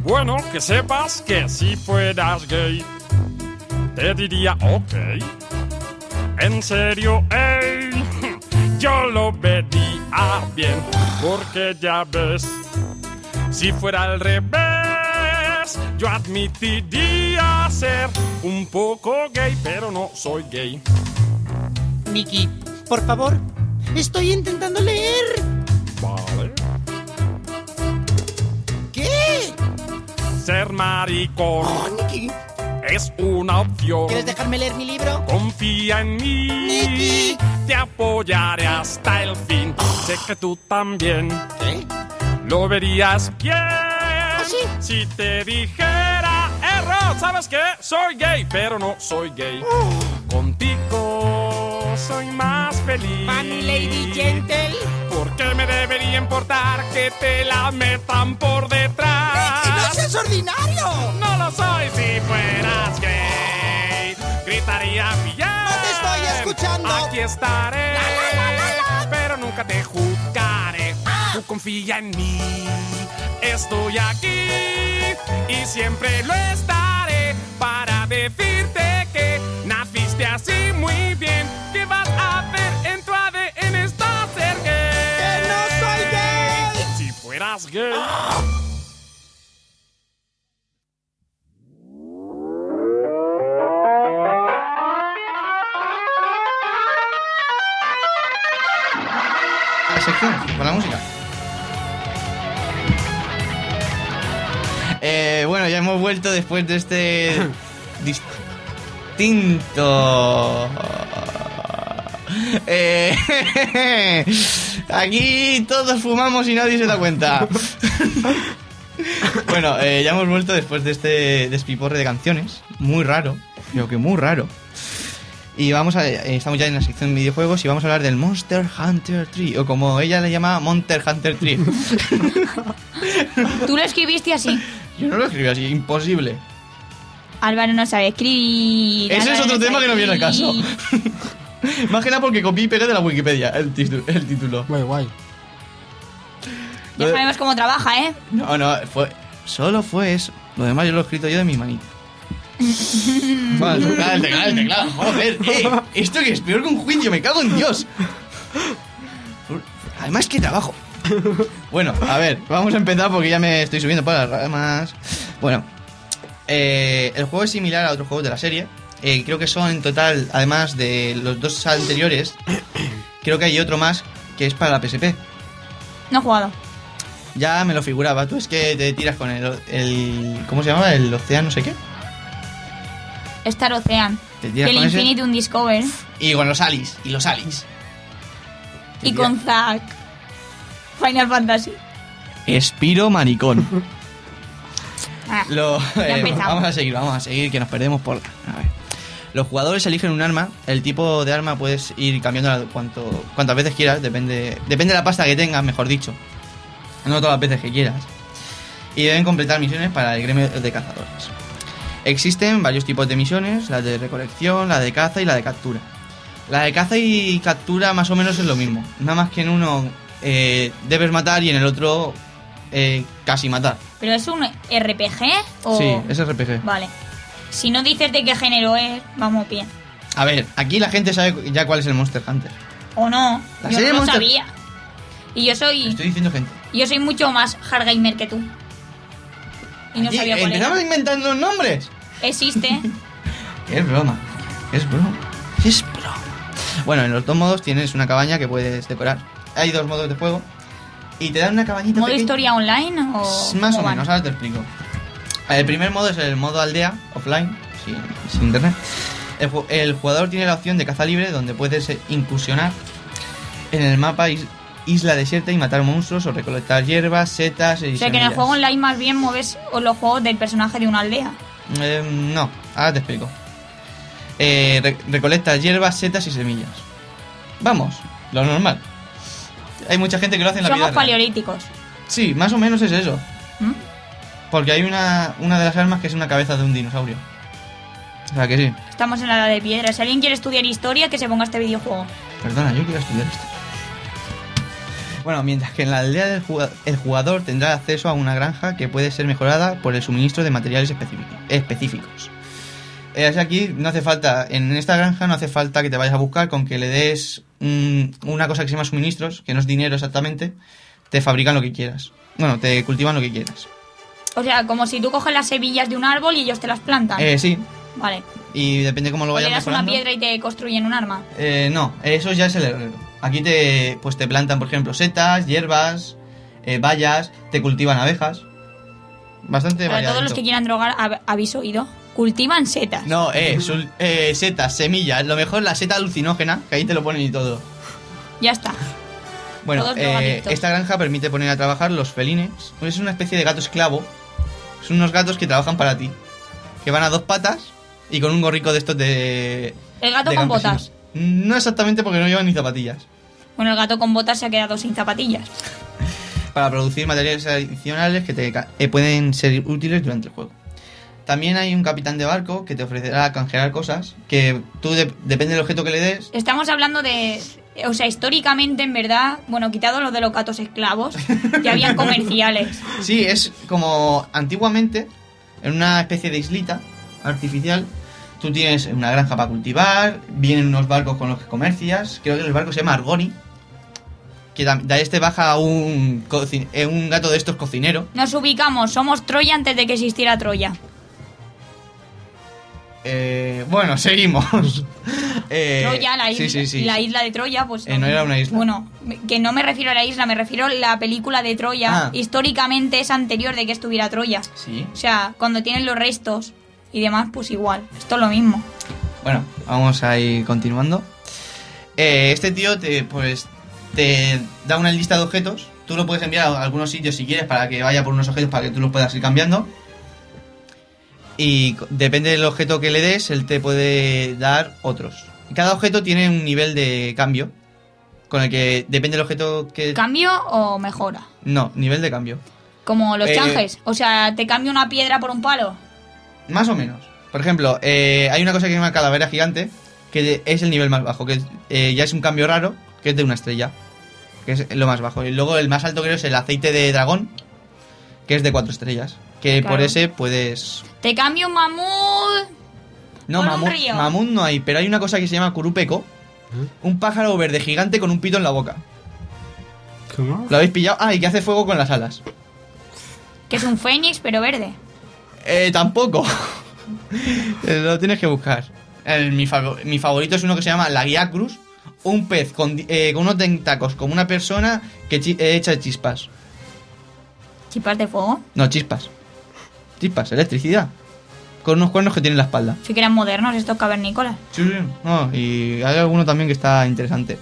S5: Bueno, que sepas que si fueras gay, te diría ok. En serio, ey, yo lo vería bien, porque ya ves, si fuera al revés, yo admitiría ser un poco gay, pero no soy gay.
S12: Nicky, por favor, estoy intentando leer.
S5: Vale.
S12: ¿Qué?
S5: Ser maricón.
S12: Oh, Nicky.
S5: Es una opción.
S12: ¿Quieres dejarme leer mi libro?
S5: Confía en mí.
S12: Nicky.
S5: Te apoyaré hasta el fin. Oh. Sé que tú también.
S12: ¿Qué?
S5: Lo verías bien.
S12: ¿Ah, sí?
S5: Si te dijera error. ¿Sabes qué? Soy gay, pero no soy gay.
S12: Oh.
S5: Contigo soy más feliz.
S12: Funny Lady Gentle.
S5: ¿Por qué me debería importar que te la metan por detrás?
S12: ¡Nicky, no seas ordinario!
S5: No lo soy si fueras gay. Gritaría bien.
S12: ¡No te estoy escuchando!
S5: Aquí estaré.
S12: La, la, la, la, la.
S5: Pero nunca te juzgaré. Ah. Tú confía en mí. Estoy aquí y siempre lo estaré para decirte que naciste así muy bien. ¿Qué vas a hacer en tu A D N? Está ser gay.
S12: ¡Que no soy gay!
S5: Si fueras gay.
S12: Ah.
S1: La sección con la música. Eh, bueno, ya hemos vuelto después de este distinto. Eh, aquí todos fumamos y nadie se da cuenta. Bueno, eh, ya hemos vuelto después de este despiporre de canciones. Muy raro, creo que muy raro. Y vamos a, eh, estamos ya en la sección de videojuegos y vamos a hablar del Monster Hunter tres, o como ella le llama, Monster Hunter tres.
S3: ¿Tú lo escribiste así?
S1: Yo no lo escribí así, imposible.
S3: Álvaro no sabe escribir.
S1: Ese
S3: Álvaro
S1: es otro
S3: no
S1: tema
S3: sabe
S1: que no viene al caso.
S3: escribir.
S1: Más que nada porque copié y pegué de la Wikipedia el, titu- el título.
S9: Guay, guay.
S3: Ya sabemos cómo trabaja, ¿eh?
S1: No, no, fue, solo fue eso. Lo demás yo lo he escrito yo de mi manita. Vale, teclado, el teclado, el teclado. Joder, eh, esto que es peor que un juicio, me cago en Dios. Además, que trabajo. Bueno, a ver, vamos a empezar porque ya me estoy subiendo para las ramas. Bueno, eh, el juego es similar a otros juegos de la serie. Eh, creo que son en total, además de los dos anteriores, creo que hay otro más que es para la P S P.
S3: No he jugado.
S1: Ya me lo figuraba. Tú es que te tiras con el, el ¿cómo se llama? El Océano, no sé qué.
S3: Star Ocean.
S1: Te
S3: Y
S1: tiras
S3: el
S1: con ese
S3: Infinite Undiscovered.
S1: y con los Alice. Y los Alice. Te
S3: Y
S1: tiras-
S3: con Zack. Final Fantasy.
S1: Espiro maricón.
S3: Ah,
S1: Lo,
S3: ya
S1: eh,
S3: empezamos.
S1: vamos a seguir, vamos a seguir, que nos perdemos por... A ver. Los jugadores eligen un arma. El tipo de arma puedes ir cambiando cuanto, cuantas veces quieras. Depende, depende de la pasta que tengas, mejor dicho. No todas las veces que quieras. Y deben completar misiones para el gremio de cazadores. Existen varios tipos de misiones. La de recolección, la de caza y la de captura. La de caza y captura más o menos es lo mismo. Nada más que en uno eh, debes matar y en el otro eh, casi matar.
S3: ¿Pero es un R P G o...?
S1: Sí, es R P G.
S3: Vale. Si no dices de qué género es, vamos bien.
S1: A ver, aquí la gente sabe ya cuál es el Monster Hunter.
S3: ¿O no?
S1: La
S3: Yo
S1: serie
S3: no lo
S1: Monster-
S3: sabía. Y yo soy...
S1: Estoy diciendo gente.
S3: Yo soy mucho más hardgamer que tú. Y no
S1: Aquí
S3: sabía cuál
S1: empezamos
S3: era.
S1: inventando nombres.
S3: Existe.
S1: Es broma. Es broma. Es broma. Bueno, en los dos modos tienes una cabaña que puedes decorar. Hay dos modos de juego. Y te dan una cabañita
S3: ¿Modo
S1: pequeña.
S3: historia online o...?
S1: Más o
S3: cómo
S1: menos,
S3: van?
S1: ahora te explico. El primer modo es el modo aldea, offline, sin, sin internet. El, ju- el jugador tiene la opción de caza libre, donde puedes eh, incursionar en el mapa is- isla desierta y matar monstruos o recolectar hierbas, setas y
S3: O sea que en el
S1: semillas.
S3: juego online más bien mueves los juegos del personaje de una aldea.
S1: Eh, no, ahora te explico. Eh, re- recolectas hierbas, setas y semillas. Vamos, lo normal. Hay mucha gente que lo hace en la
S3: Somos
S1: vida real.
S3: paleolíticos.
S1: Sí, más o menos es eso.
S3: ¿Mm?
S1: Porque hay una, una de las armas que es una cabeza de un dinosaurio. O sea que sí.
S3: Estamos en la edad de piedra. Si alguien quiere estudiar historia, que se ponga este videojuego.
S1: Perdona, yo quiero estudiar esto. Bueno, mientras que en la aldea del jugador, el jugador tendrá acceso a una granja que puede ser mejorada por el suministro de materiales específico- específicos. Eh, así aquí no hace falta, en esta granja no hace falta que te vayas a buscar, con que le des un- una cosa que se llama suministros, que no es dinero exactamente, te fabrican lo que quieras. Bueno, te cultivan lo que quieras.
S3: O sea, como si tú coges las semillas de un árbol y ellos te las plantan.
S1: Eh, sí,
S3: Vale.
S1: y depende cómo lo
S3: O le
S1: vayas
S3: das una
S1: mejorando.
S3: piedra y te construyen un arma.
S1: Eh, no, eso ya es el herrero. Aquí te, pues te plantan, por ejemplo, setas, hierbas, eh, bayas, te cultivan abejas. Bastante
S3: Para
S1: variado.
S3: todos los que quieran drogar, hab- ¿habéis oído? Cultivan setas.
S1: No, eh, sul- eh, setas, semillas. Lo mejor la seta alucinógena, que ahí te lo ponen y todo.
S3: Ya está.
S1: Bueno,
S3: Todos
S1: eh,
S3: drogadictos.
S1: esta granja permite poner a trabajar los felines. Es una especie de gato esclavo. Son unos gatos que trabajan para ti. Que van a dos patas y con un gorrico de estos de...
S3: El gato
S1: de
S3: con
S1: campesinos.
S3: botas.
S1: No exactamente, porque no llevan ni zapatillas.
S3: Bueno, el gato con botas se ha quedado sin zapatillas.
S1: Para producir materiales adicionales que te ca- eh, pueden ser útiles durante el juego. También hay un capitán de barco que te ofrecerá canjear cosas, que tú, de- depende del objeto que le des.
S3: Estamos hablando de... O sea, históricamente, en verdad, bueno, quitado lo de los gatos esclavos, ya habían comerciales.
S1: Sí, es como antiguamente, en una especie de islita artificial, tú tienes una granja para cultivar, vienen unos barcos con los que comercias, creo que el barco se llama Argoni, que da- de este baja un, cocin- eh, un gato de estos cocinero.
S3: Nos ubicamos, somos Troya antes de que existiera Troya.
S1: Eh, bueno, seguimos. Eh,
S3: Troya, la, isla,
S1: sí, sí, sí.
S3: la isla de Troya, pues...
S1: Eh, no era una isla.
S3: Bueno, que no me refiero a la isla, me refiero a la película de Troya.
S1: Ah.
S3: Históricamente es anterior de que estuviera Troya.
S1: Sí.
S3: O sea, cuando tienen los restos y demás, pues igual. Esto es lo mismo.
S1: Bueno, vamos a ir continuando. Eh, este tío te, pues, te da una lista de objetos. Tú lo puedes enviar a algunos sitios si quieres para que vaya por unos objetos para que tú los puedas ir cambiando. Y co- depende del objeto que le des, él te puede dar otros. Cada objeto tiene un nivel de cambio. Con el que depende del objeto que...
S3: ¿Cambio o mejora?
S1: No, nivel de cambio.
S3: Como los
S1: Eh,
S3: chanjes. O sea, ¿te cambio una piedra por un palo?
S1: Más o menos. Por ejemplo, eh, hay una cosa que se llama calavera gigante, que es el nivel más bajo, que eh, ya es un cambio raro, que es de una estrella, que es lo más bajo. Y luego el más alto creo es el aceite de dragón, que es de cuatro estrellas, que
S3: Claro.
S1: por ese puedes...
S3: ¿Te cambio un mamut?
S1: No,
S3: Por un
S1: mamut,
S3: río.
S1: mamut no hay, pero hay una cosa que se llama curupeco, un pájaro verde gigante con un pito en la boca.
S9: ¿Cómo?
S1: ¿Lo habéis pillado? Ah, y que hace fuego con las alas.
S3: Que es un fénix, pero verde.
S1: Eh, tampoco. Eh, Lo tienes que buscar. El- mi, fav- mi favorito es uno que se llama la guía cruz. Un pez con, di- eh, con unos tentáculos como una persona que chi- eh, echa chispas.
S3: ¿Chispas de fuego?
S1: No, chispas. Chispas, electricidad. Con unos cuernos que tiene en la espalda.
S3: Sí que eran modernos estos cavernícolas.
S1: Sí, sí. No, y hay alguno también que está interesante.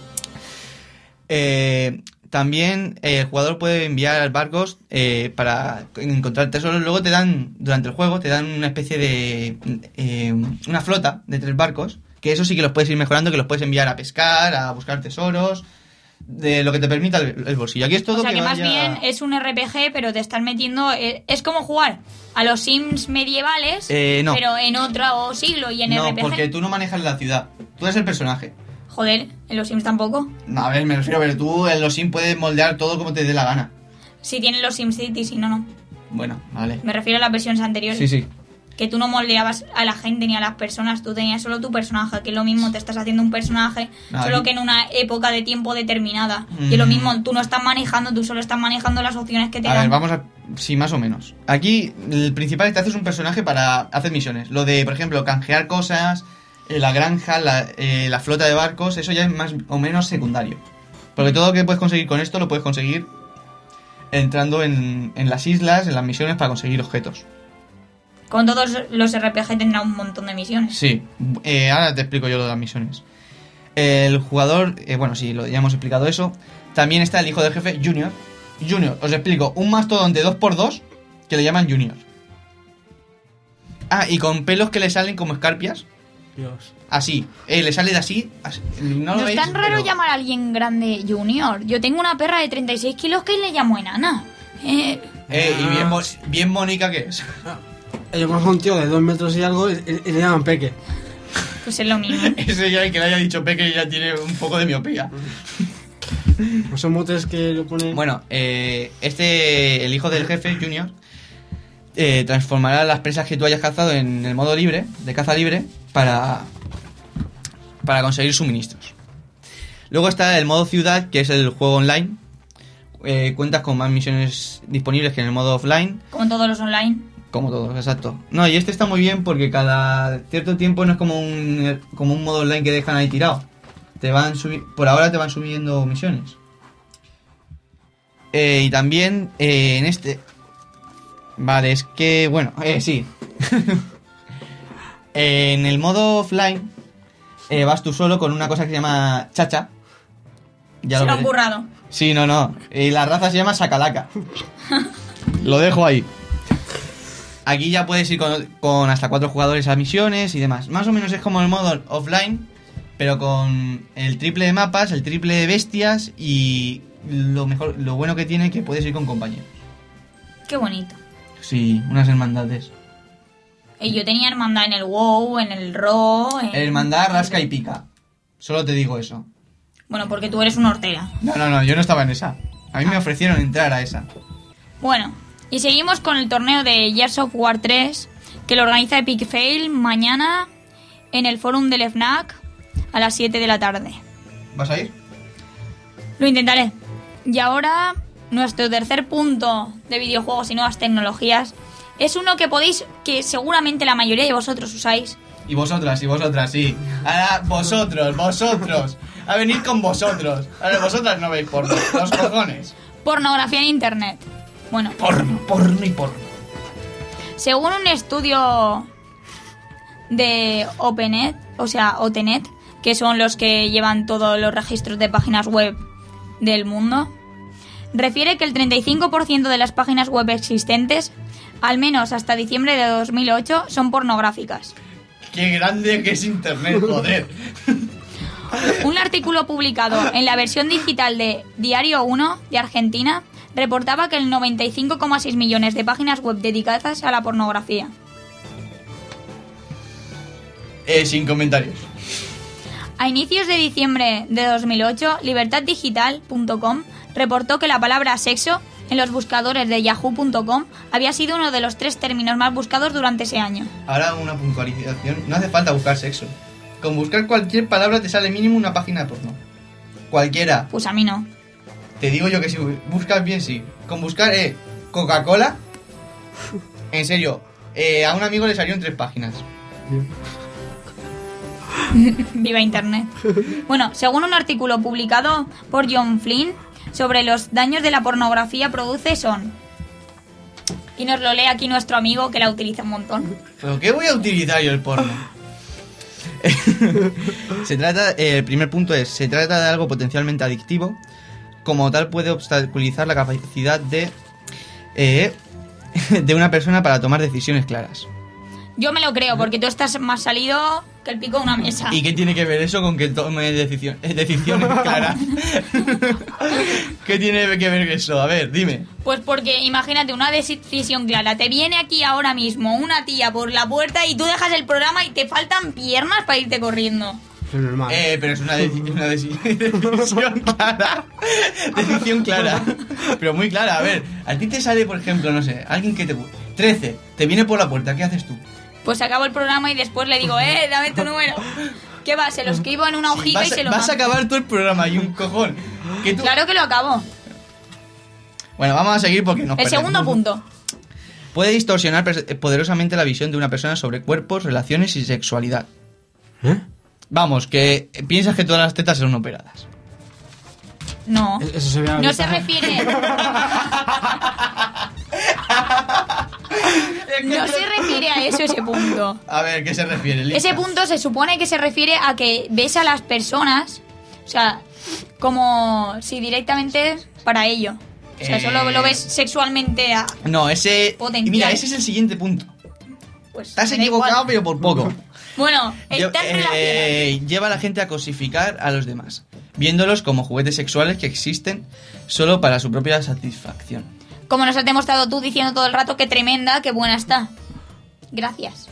S1: Eh, también eh, el jugador puede enviar barcos eh, para encontrar tesoros. Luego te dan, durante el juego, te dan una especie de... eh, una flota de tres barcos. Que eso sí que los puedes ir mejorando, que los puedes enviar a pescar, a buscar tesoros. De lo que te permita el, el bolsillo. Aquí es todo
S3: O sea que, más
S1: vaya-
S3: bien es un R P G, pero te están metiendo... eh, Es como jugar a los Sims medievales,
S1: Eh, no.
S3: pero en otro siglo y en
S1: No,
S3: R P G.
S1: porque tú no manejas la ciudad. Tú eres el personaje.
S3: Joder, en los Sims tampoco.
S1: No, a ver, me refiero a ver, tú en los Sims puedes moldear todo como te dé la gana.
S3: Si tienen los Sims City, si no, no.
S1: Bueno, vale.
S3: Me refiero a las versiones anteriores.
S1: Sí, sí.
S3: Que tú no moldeabas a la gente ni a las personas, tú tenías solo tu personaje, que es lo mismo, te estás haciendo un personaje,
S1: No,
S3: solo
S1: aquí-
S3: que en una época de tiempo determinada. Y es lo
S1: Mm.
S3: mismo, tú no estás manejando, tú solo estás manejando las opciones que te
S1: A
S3: dan.
S1: ver, vamos a... Sí, más o menos. Aquí, el principal es que te haces un personaje para hacer misiones. Lo de, por ejemplo, canjear cosas, eh, la granja, la, eh, la flota de barcos, eso ya es más o menos secundario. Porque todo lo que puedes conseguir con esto lo puedes conseguir entrando en, en las islas, en las misiones para conseguir objetos.
S3: Con todos los R P G tendrá un montón de misiones.
S1: Sí, eh, ahora te explico yo lo de las misiones. El jugador, eh, bueno, sí, lo, ya hemos explicado eso. También está el hijo del jefe, Junior. Junior, os explico, un mastodonte dos por dos que le llaman Junior. Ah, y con pelos que le salen como escarpias.
S9: Dios.
S1: Así, eh, le sale de así. así. No lo
S3: No es
S1: veis,
S3: tan raro
S1: pero-
S3: llamar a alguien grande Junior. Yo tengo una perra de treinta y seis kilos que le llamo enana. Eh,
S1: Eh, y bien, mo- bien mónica que es.
S9: Yo conozco a un tío de dos metros y algo y, y- y le llaman Peque.
S3: pues es lo mismo.
S1: Ese ya el que le haya dicho Peque ya tiene un poco de miopía.
S9: ¿No son motes que lo ponen?
S1: Bueno, eh, este, el hijo del jefe, Junior, eh, transformará las presas que tú hayas cazado en el modo libre, de caza libre, para, para conseguir suministros. Luego está el modo ciudad, que es el juego online. Eh, cuentas con más misiones disponibles que en el modo offline.
S3: Como todos los online.
S1: Como todos, exacto. No, y este está muy bien porque cada cierto tiempo no es como un, como un modo online que dejan ahí tirado. Te van subi- por ahora te van subiendo misiones. Eh, y también eh, en este... Vale, es que... Bueno, eh, sí. eh, en el modo offline eh, vas tú solo con una cosa que se llama chacha. Ya
S3: Se
S1: lo
S3: lo han
S1: veré.
S3: currado.
S1: Sí, no, no. Y la raza se llama Sakalaca. Lo dejo ahí. Aquí ya puedes ir con, con hasta cuatro jugadores a misiones y demás. Más o menos es como el modo offline, pero con el triple de mapas, el triple de bestias y lo mejor, lo bueno que tiene es que puedes ir con compañeros.
S3: Qué bonito.
S1: Sí, unas hermandades.
S3: Y yo tenía hermandad en el WoW, en el Raw. En...
S1: Hermandad rasca y pica. Solo te digo eso.
S3: Bueno, porque tú eres una hortera.
S1: No, no, no, yo no estaba en esa. A mí me ofrecieron entrar a esa.
S3: Bueno, y seguimos con el torneo de Gears of War tres, que lo organiza Epic Fail mañana en el forum del F N A C a las siete de la tarde.
S1: ¿Vas a ir?
S3: Lo intentaré. Y ahora, nuestro tercer punto de videojuegos y nuevas tecnologías es uno que podéis, que seguramente la mayoría de vosotros usáis.
S1: Y vosotras, y vosotras, sí. Ahora, vosotros, vosotros. A venir con vosotros. Ahora, vosotras no veis porno. Los cojones.
S3: Pornografía en internet. Bueno.
S1: Porno, porno y porno.
S3: Según un estudio de OpenNet, o sea, OTNet, que son los que llevan todos los registros de páginas web del mundo, refiere que el treinta y cinco por ciento de las páginas web existentes, al menos hasta diciembre de dos mil ocho, son pornográficas.
S1: Qué grande que es internet, joder.
S3: Un artículo publicado en la versión digital de Diario uno de Argentina reportaba que el noventa y cinco coma seis millones de páginas web dedicadas a la pornografía.
S1: Eh, sin comentarios.
S3: A inicios de diciembre de dos mil ocho, libertad digital punto com reportó que la palabra sexo en los buscadores de yahoo punto com había sido uno de los tres términos más buscados durante ese año.
S1: Ahora una puntualización. No hace falta buscar sexo. Con buscar cualquier palabra te sale mínimo una página de porno. Cualquiera.
S3: Pues a mí no.
S1: Te digo yo que si buscas bien, sí. Con buscar eh, Coca-Cola. En serio, eh, a un amigo le salió en tres páginas.
S3: Viva internet. Bueno, según un artículo publicado por John Flynn sobre los daños de la pornografía produce son... Y nos lo lee aquí nuestro amigo que la utiliza un montón.
S1: ¿Pero qué voy a utilizar yo el porno? Se trata, eh, el primer punto es, se trata de algo potencialmente adictivo, como tal puede obstaculizar la capacidad de eh, de una persona para tomar decisiones claras.
S3: Yo me lo creo, porque tú estás más salido que el pico de una mesa.
S1: ¿Y qué tiene que ver eso con que tome decisión, decisiones claras? ¿Qué tiene que ver eso? A ver, dime.
S3: Pues porque imagínate una decisión clara. Te viene aquí ahora mismo una tía por la puerta y tú dejas el programa y te faltan piernas para irte corriendo.
S9: Es normal.
S1: Eh, pero es una, deci- una deci- decisión clara. Decisión clara. Pero muy clara. A ver, a ti te sale, por ejemplo, no sé, alguien que te... trece, te viene por la puerta, ¿qué haces tú?
S3: Pues acabo el programa y después le digo, eh, dame tu número. ¿Qué va? Se lo escribo en una hojita
S1: Vas,
S3: y se lo
S1: vas a
S3: mando.
S1: acabar todo el programa y un cojón. Que tú...
S3: Claro que lo acabo.
S1: Bueno, vamos a seguir porque nos
S3: El
S1: perdemos.
S3: segundo punto.
S1: Puede distorsionar pers- poderosamente la visión de una persona sobre cuerpos, relaciones y sexualidad.
S9: ¿Eh?
S1: Vamos, que piensas que todas las tetas son operadas.
S3: No.
S9: Eso se ve
S3: No se refiere. No se refiere a eso ese punto.
S1: A ver, ¿qué se refiere, Lisa?
S3: Ese punto se supone que se refiere a que ves a las personas, o sea, como si directamente para ello. O sea,
S1: Eh.
S3: solo lo ves sexualmente a...
S1: No, ese...
S3: Potencial.
S1: Mira, ese es el siguiente punto.
S3: Pues,
S1: Estás
S3: me da
S1: equivocado,
S3: igual.
S1: pero por poco.
S3: Bueno,
S1: Lle-
S3: está relacionado.
S1: eh, lleva a la gente a cosificar a los demás, viéndolos como juguetes sexuales que existen solo para su propia satisfacción.
S3: Como nos has demostrado tú diciendo todo el rato que tremenda, que buena está. Gracias.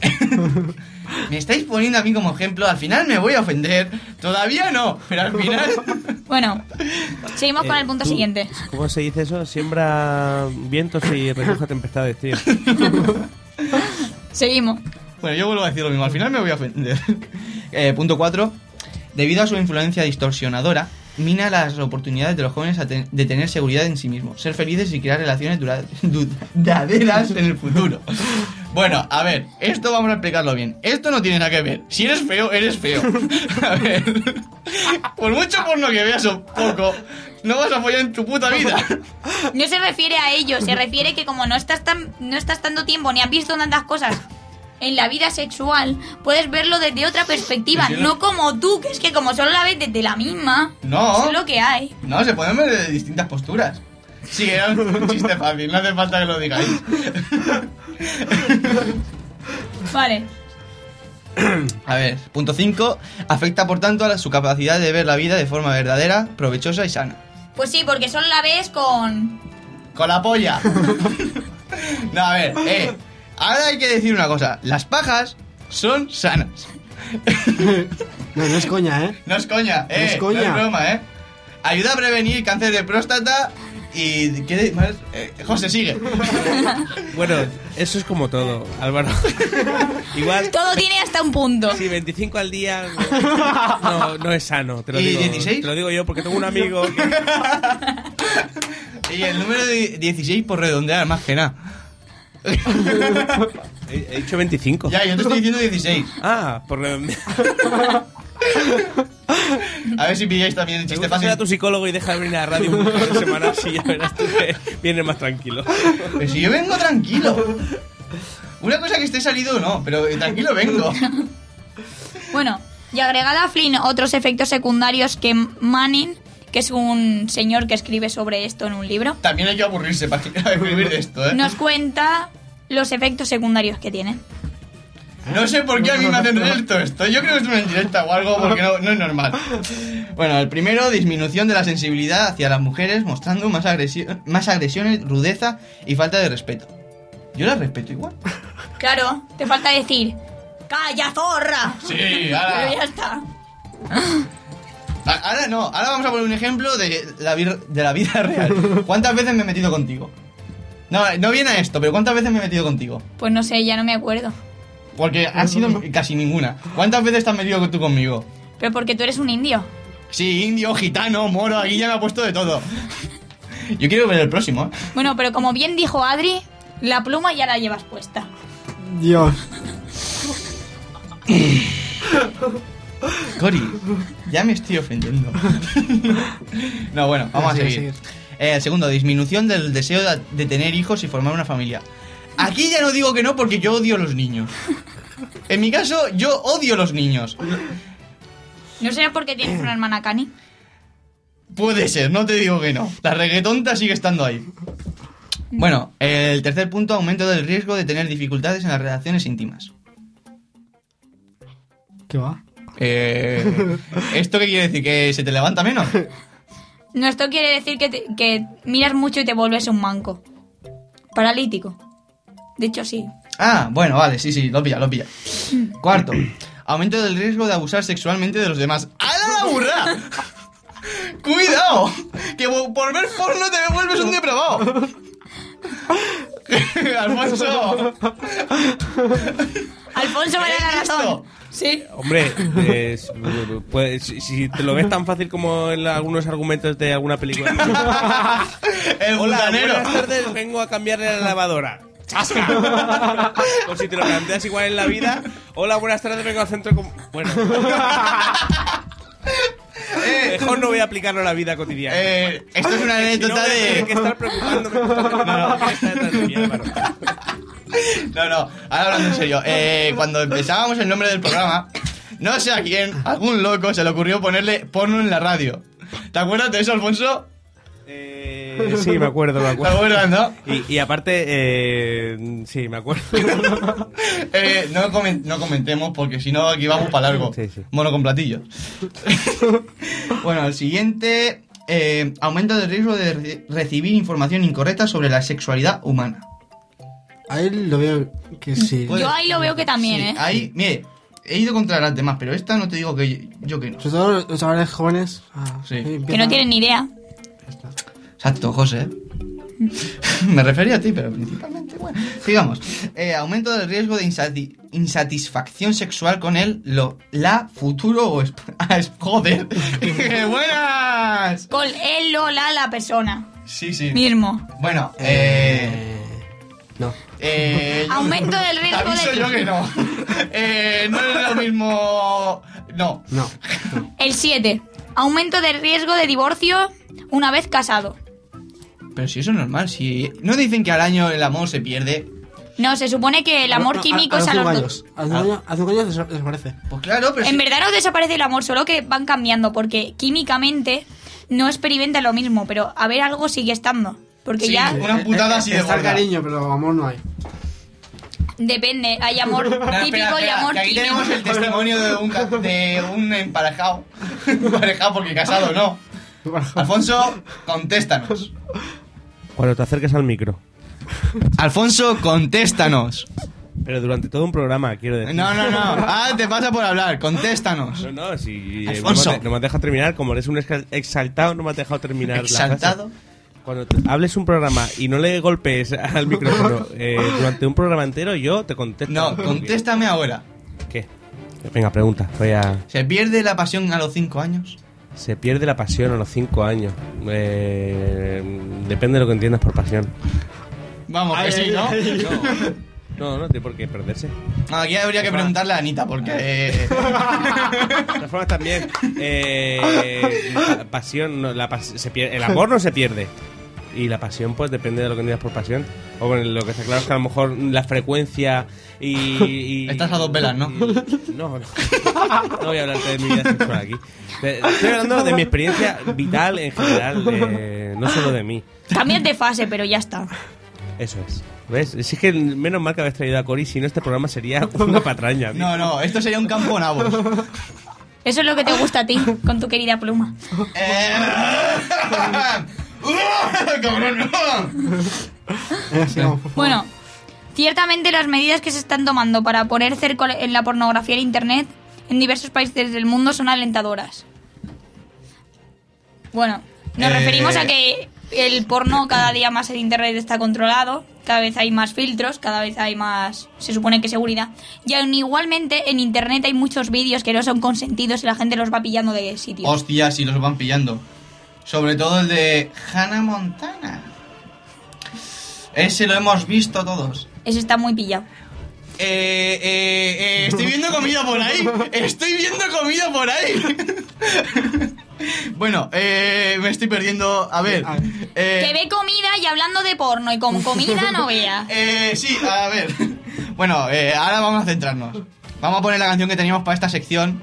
S1: Me estáis poniendo a mí como ejemplo, al final me voy a ofender. Todavía no, pero al final...
S3: Bueno, seguimos con
S10: Eh,
S3: el punto
S10: tú-
S3: siguiente.
S10: ¿Cómo se dice eso? Siembra vientos y recoge tempestades, tío.
S3: Seguimos.
S1: Bueno, yo vuelvo a decir lo mismo. Al final me voy a ofender. Eh, punto cuatro. Debido a su influencia distorsionadora, mina las oportunidades de los jóvenes a ten- de tener seguridad en sí mismos, ser felices y crear relaciones dura- duraderas en el futuro. Bueno, a ver, esto vamos a explicarlo bien. Esto no tiene nada que ver. Si eres feo, eres feo. A ver, por mucho porno que veas o poco, no vas a follar en tu puta vida.
S3: No se refiere a ello, se refiere que como no estás tan, no estás tanto tiempo ni has visto tantas cosas en la vida sexual, puedes verlo desde otra perspectiva,
S1: Sí, sí,
S3: no
S1: no.
S3: como tú, que es que como solo la ves desde la misma,
S1: No.
S3: eso es lo que hay.
S1: No, se pueden ver de distintas posturas. Sí, era un chiste fácil, no hace falta que lo digáis.
S3: Vale.
S1: A ver, punto cinco. Afecta por tanto a su capacidad de ver la vida de forma verdadera, provechosa y sana.
S3: Pues sí, porque solo la ves con...
S1: ¡Con la polla! No, a ver, eh. Ahora hay que decir una cosa. Las pajas son sanas.
S9: No, no es coña, ¿eh?
S1: No es coña, eh.
S9: No es coña.
S1: No es broma, eh. Ayuda a prevenir cáncer de próstata y... ¿Qué más? Eh, José, sigue.
S10: Bueno, eso es como todo, Álvaro. Igual...
S3: Todo tiene hasta un punto.
S10: Sí, veinticinco al día no, no es sano, te lo
S1: ¿Y
S10: digo.
S1: dieciséis?
S10: Te lo digo yo porque tengo un amigo que...
S1: Y el número de dieciséis por redondear, más que nada.
S10: He, he dicho veinticinco.
S1: Ya, yo te estoy diciendo dieciséis.
S10: Ah, por redondear.
S1: A ver si pilláis también el
S10: Me
S1: chiste
S10: gusta ser
S1: fácil.
S10: a tu psicólogo y deja de venir a la radio un par de semanas y ya verás tú que vienes más tranquilo.
S1: Pero si yo vengo tranquilo. Una cosa que esté salido no, pero tranquilo vengo.
S3: Bueno, y agregada a Flynn otros efectos secundarios que Manning, que es un señor que escribe sobre esto en un libro,
S1: También hay que aburrirse para escribir de esto, ¿eh?
S3: nos cuenta los efectos secundarios que tiene.
S1: No sé por qué a mí me hacen esto esto. Yo creo que es una indirecta o algo porque no, no es normal. Bueno, el primero, disminución de la sensibilidad hacia las mujeres, mostrando más, agresión, más agresiones, rudeza y falta de respeto. Yo las respeto igual.
S3: Claro, te falta decir, ¡calla, zorra!
S1: Sí, ahora.
S3: Pero ya está.
S1: A- Ahora no, ahora vamos a poner un ejemplo de la, vir- de la vida real. ¿Cuántas veces me he metido contigo? No, no viene a esto, pero ¿cuántas veces me he metido contigo?
S3: Pues no sé, ya no me acuerdo.
S1: Porque ha sido casi ninguna. ¿Cuántas veces te has metido tú conmigo?
S3: Pero porque tú eres un indio.
S1: Sí, indio, gitano, moro, aquí ya me ha puesto de todo. Yo quiero ver el próximo, ¿eh?
S3: Bueno, pero como bien dijo Adri, la pluma ya la llevas puesta.
S9: Dios.
S1: Cori, ya me estoy ofendiendo. No, bueno, vamos a
S9: Sigue,
S1: seguir.
S9: sigue.
S1: Eh, el segundo, disminución del deseo de, de tener hijos y formar una familia. Aquí ya no digo que no porque yo odio a los niños. En mi caso, yo odio a los niños.
S3: ¿No será porque tienes una hermana Cani?
S1: Puede ser, no te digo que no. La reggaetonta sigue estando ahí. Bueno, el tercer punto, aumento del riesgo de tener dificultades en las relaciones íntimas.
S9: ¿Qué va?
S1: Eh, ¿Esto qué quiere decir? ¿Que se te levanta menos?
S3: No, esto quiere decir que, te- que miras mucho y te vuelves un manco. Paralítico. De hecho, sí.
S1: Ah, bueno, vale, sí, sí, lo pilla, lo pilla. Cuarto, aumento del riesgo de abusar sexualmente de los demás. ¡Hala la burra! ¡Cuidado! Que por ver porno te vuelves un depravado. Alfonso.
S3: Alfonso me da la razón. Sí.
S10: Hombre, eh, pues, si, si te lo ves tan fácil como en algunos argumentos de alguna película.
S1: El
S10: Hola,
S1: butanero.
S10: buenas tardes, vengo a cambiarle la lavadora. ¡Chasca! O si te lo planteas igual en la vida. Hola, buenas tardes, vengo al centro... Com bueno.
S1: Eh,
S10: Mejor no voy a aplicarlo a la vida cotidiana.
S1: Eh, esto es una
S10: Si no,
S1: anécdota
S10: voy a
S1: de...
S10: tener que estar preocupándome constantemente por lo que está detrás de mí, Álvaro.
S1: No, no, ahora hablando en serio. Eh, cuando empezábamos el nombre del programa, no sé a quién, algún loco se le ocurrió ponerle porno en la radio. ¿Te acuerdas de eso, Alfonso?
S10: Eh, sí, me acuerdo, me
S1: ¿Te
S10: acuerdo.
S1: acuerdas, no?
S10: Y, y aparte, eh, sí, me acuerdo.
S1: Eh, no, comen- no comentemos porque si no aquí vamos para largo.
S10: Sí, sí.
S1: Mono con platillos. Bueno, el siguiente, eh, aumento del riesgo de re- recibir información incorrecta sobre la sexualidad humana.
S9: Ahí lo veo que sí.
S1: Puede-
S3: Yo ahí lo veo que también,
S1: Sí,
S3: ¿eh?
S1: ahí, mire, he ido contra las demás, pero esta no te digo que yo que no.
S9: Sobre todo los chavales jóvenes. Ah,
S1: Sí.
S9: empiezan-
S3: Que no tienen ni idea.
S1: Exacto, José. Me refería a ti, pero principalmente, bueno. Sigamos. Eh, aumento del riesgo de insati- insatisfacción sexual con el, lo, la, futuro o... esp- ah, es- joder. ¡Qué buenas!
S3: Con él o la, la persona.
S1: Sí, sí.
S3: Mismo.
S1: Bueno, eh...
S9: No.
S1: eh yo-
S3: Aumento del riesgo
S1: te aviso
S3: de-
S1: yo que no. Eh, no es lo mismo... No.
S9: No.
S3: El siete. Aumento del riesgo de divorcio una vez casado.
S1: Pero si eso es normal, si... ¿No dicen que al año el amor se pierde?
S3: No, se supone que el amor
S9: No,
S3: químico
S9: a, a
S3: es a
S9: cinco
S3: los
S9: años.
S3: dos.
S9: A cinco años, a cinco años des- desaparece.
S1: Pues claro, pero
S3: En
S1: si-
S3: verdad no desaparece el amor, solo que van cambiando, porque químicamente no experimenta lo mismo, pero a ver, algo sigue estando. Porque
S1: Sí,
S3: ya
S1: una putada así de
S9: Está el
S1: gorda.
S9: cariño, pero amor no hay.
S3: depende, hay amor
S1: No,
S3: típico
S1: espera,
S3: y
S1: espera,
S3: amor
S1: que aquí
S3: químico.
S1: tenemos el testimonio de un, ca- de un emparejado. Emparejado porque casado no. Alfonso, contéstanos.
S10: Cuando te acerques al micro.
S1: Alfonso, contéstanos.
S10: Pero durante todo un programa, quiero decir.
S1: No, no, no. Ah, te pasa por hablar. Contéstanos.
S10: No, no, si eh,
S1: Alfonso.
S10: no, me, has de- no me has dejado terminar, como eres un exal- exaltado, no me has dejado terminar la
S1: ¿Exaltado?
S10: frase. Cuando te- hables un programa y no le golpes al micrófono eh, durante un programa entero, yo te contesto.
S1: No, contéstame ahora.
S10: ¿Qué? Venga, pregunta. Voy a...
S1: ¿Se pierde la pasión a los cinco años?
S10: Se pierde la pasión a los cinco años. Eh, depende de lo que entiendas por pasión.
S1: Vamos, que sí, ¿no?
S10: No, no tiene por qué perderse.
S1: No, aquí habría que preguntarle a Anita, porque... eh,
S10: De todas formas también eh, pa- pasión no, la pas- se pierde, el amor no se pierde y la pasión pues depende de lo que entiendas por pasión. O bueno, lo que está claro es que a lo mejor la frecuencia y, y-
S1: Estás a dos velas, ¿no?
S10: y- no, no no voy a hablarte de mi vida sexual aquí. De- estoy hablando de mi experiencia vital en general, eh, no solo de mí.
S3: Cambias de fase, pero ya está.
S10: Eso es. ¿Ves? Si es que menos mal que habéis traído a Cory, si no este programa sería una patraña. tío.
S1: No, no, esto sería un campo nabos.
S3: Eso es lo que te gusta a ti, con tu querida pluma.
S1: Eh... ¡Cabrón, no!
S9: Eh, sigamos, por favor.
S3: Bueno, ciertamente las medidas que se están tomando para poner cerco en la pornografía en Internet en diversos países del mundo son alentadoras. Bueno, nos
S1: Eh.
S3: referimos a que el porno cada día más en Internet está controlado, cada vez hay más filtros, cada vez hay más, se supone que seguridad. Y aun igualmente en Internet hay muchos vídeos que no son consentidos y la gente los va pillando de sitios.
S1: Hostia, si los van pillando. Sobre todo el de Hannah Montana. Ese lo hemos visto todos.
S3: Eso está muy pillado.
S1: Eh, eh, eh, estoy viendo comida por ahí. Estoy viendo comida por ahí. Bueno, eh, me estoy perdiendo. A ver. Eh,
S3: Que ve comida y hablando de porno y con comida no vea.
S1: eh, sí, a ver. Bueno, eh, ahora vamos a centrarnos. Vamos a poner la canción que teníamos para esta sección.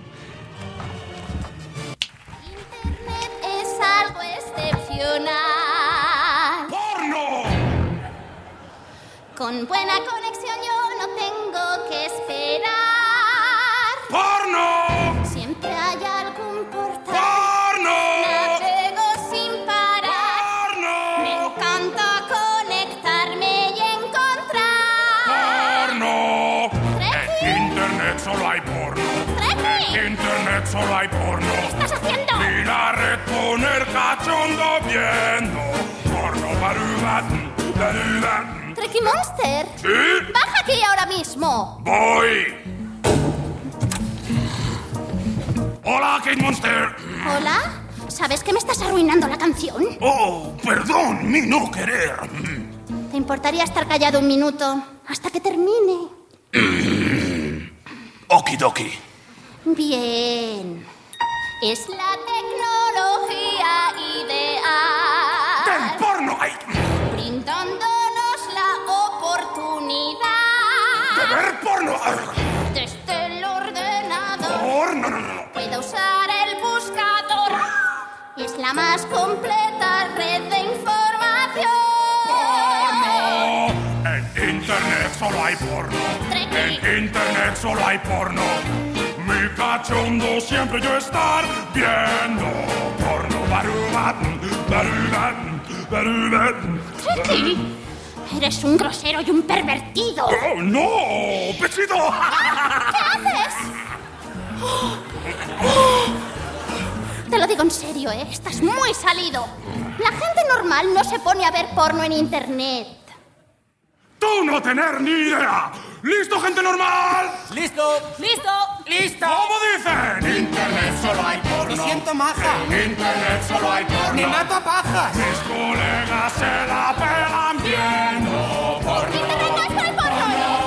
S6: Es algo excepcional.
S5: ¡Porno!
S6: Con buena conexión yo no tengo que esperar.
S5: ¡Porno!
S6: Siempre hay algún portal.
S5: ¡Porno!
S6: Navego sin parar. Me
S5: ¡Porno!
S6: encanta conectarme y encontrar.
S5: ¡Porno!
S6: Treki.
S5: En internet solo hay porno.
S6: Treki.
S5: En internet solo hay porno.
S6: ¿Qué estás haciendo?
S5: Y la red poner cachondo viendo. Porno barubat, barubat.
S6: Treki Monster.
S5: ¿Sí?
S6: Baja aquí ahora mismo.
S5: Voy. Hola, Kate Monster.
S6: Hola. ¿Sabes que me estás arruinando la canción?
S5: Oh, perdón, mi no querer.
S6: ¿Te importaría estar callado un minuto hasta que termine?
S5: Okidoki.
S6: Bien. Es la tecnología ideal.
S5: ¡Del porno! ¡Ay!
S6: Brindándonos la oportunidad
S5: ¡De ver porno!
S6: desde el ordenador.
S5: ¡Porno! No, no, no.
S6: Puede usar el buscador. Es la más completa red de información.
S5: ¡Porno! En internet solo hay porno.
S6: Treki.
S5: En internet solo hay porno. Mi cachondo siempre yo estar viendo porno. Barubat, barubat, barubat.
S6: Treki, eres un grosero y un pervertido.
S5: ¡Oh, no! ¡Besito!
S6: ¿Qué haces? en serio, ¿eh? Estás muy salido. La gente normal no se pone a ver porno en internet.
S5: ¡Tú no tener ni idea! ¿Listo, gente normal?
S8: ¡Listo!
S3: ¡Listo!
S8: ¡Listo!
S5: ¿Cómo dicen? En Internet solo hay porno.
S8: ¡Me siento maja!
S5: En Internet solo hay porno.
S8: ¡Me mato pajas!
S5: Mis colegas se la pelan viendo porno.
S6: ¡Internet no es para el porno!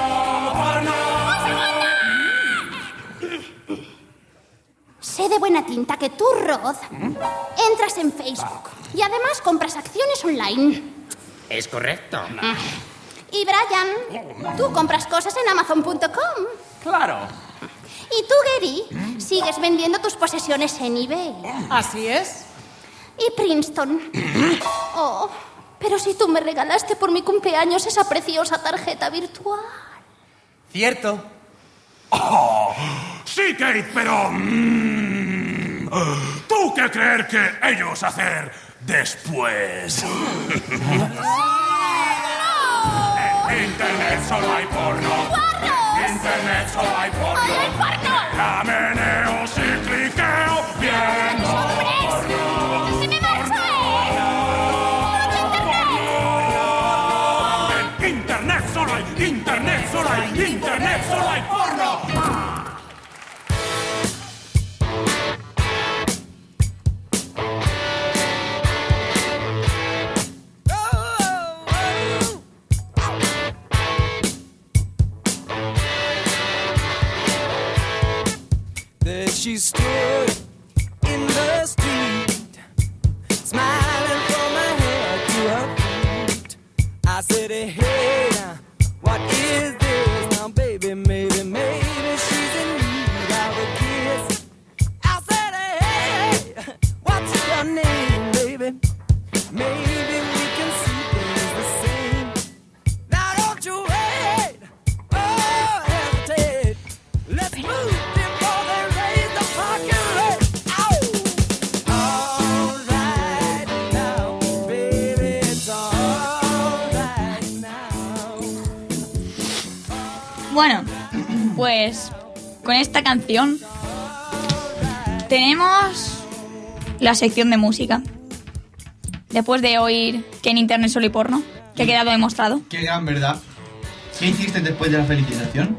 S6: Sé de buena tinta que tú, Rod, entras en Facebook y además compras acciones online.
S8: Es correcto.
S6: Y Brian, tú compras cosas en amazon punto com.
S8: Claro.
S6: Y tú, Gary, sigues vendiendo tus posesiones en eBay.
S12: Así es.
S6: Y Princeton. Oh, pero si tú me regalaste por mi cumpleaños esa preciosa tarjeta virtual.
S8: Cierto.
S5: Oh, sí, Kate, pero... mm, ¿tú qué creer que ellos hacer después? En Internet solo hay porno. En Internet solo hay porno.
S6: ¡Ay, hay porno!
S5: La meneo y cliqueo viendo porno.
S6: ¡Se me marcha, eh!
S5: En Internet solo hay, Internet solo hay, Internet solo hay porno.
S13: There she stood in the street, smiling from her head to her feet. I said, hey, what is this? Now, baby, maybe, maybe she's in need of a kiss. I said, hey, what's your name, baby? Maybe we can see things the same. Now, don't you wait, oh, hesitate. Let's move.
S3: Bueno, pues con esta canción tenemos la sección de música. Después de oír que en internet solo hay porno, que ha quedado demostrado.
S1: Qué gran verdad. ¿Qué hiciste después de la felicitación?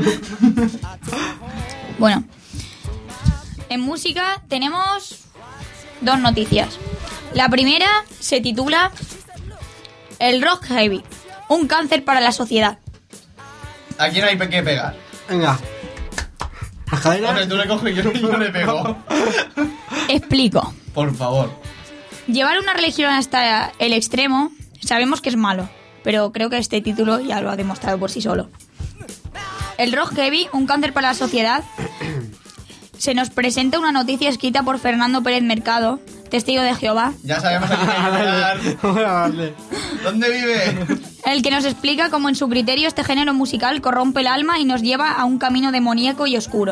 S3: Bueno, en música tenemos dos noticias. La primera se titula El rock heavy, un cáncer para la sociedad.
S1: ¿A quién hay que pegar?
S9: Venga. ¿Las cadenas?
S1: Hombre, tú le coges y yo no le pego.
S3: Explico.
S1: Por favor.
S3: Llevar una religión hasta el extremo sabemos que es malo, pero creo que este título ya lo ha demostrado por sí solo. El rock heavy, un cáncer para la sociedad. Se nos presenta una noticia escrita por Fernando Pérez Mercado, testigo de Jehová.
S1: Ya sabemos a quién hay que pegar. ¿Dónde vive?
S3: El que nos explica cómo en su criterio este género musical corrompe el alma y nos lleva a un camino demoníaco y oscuro.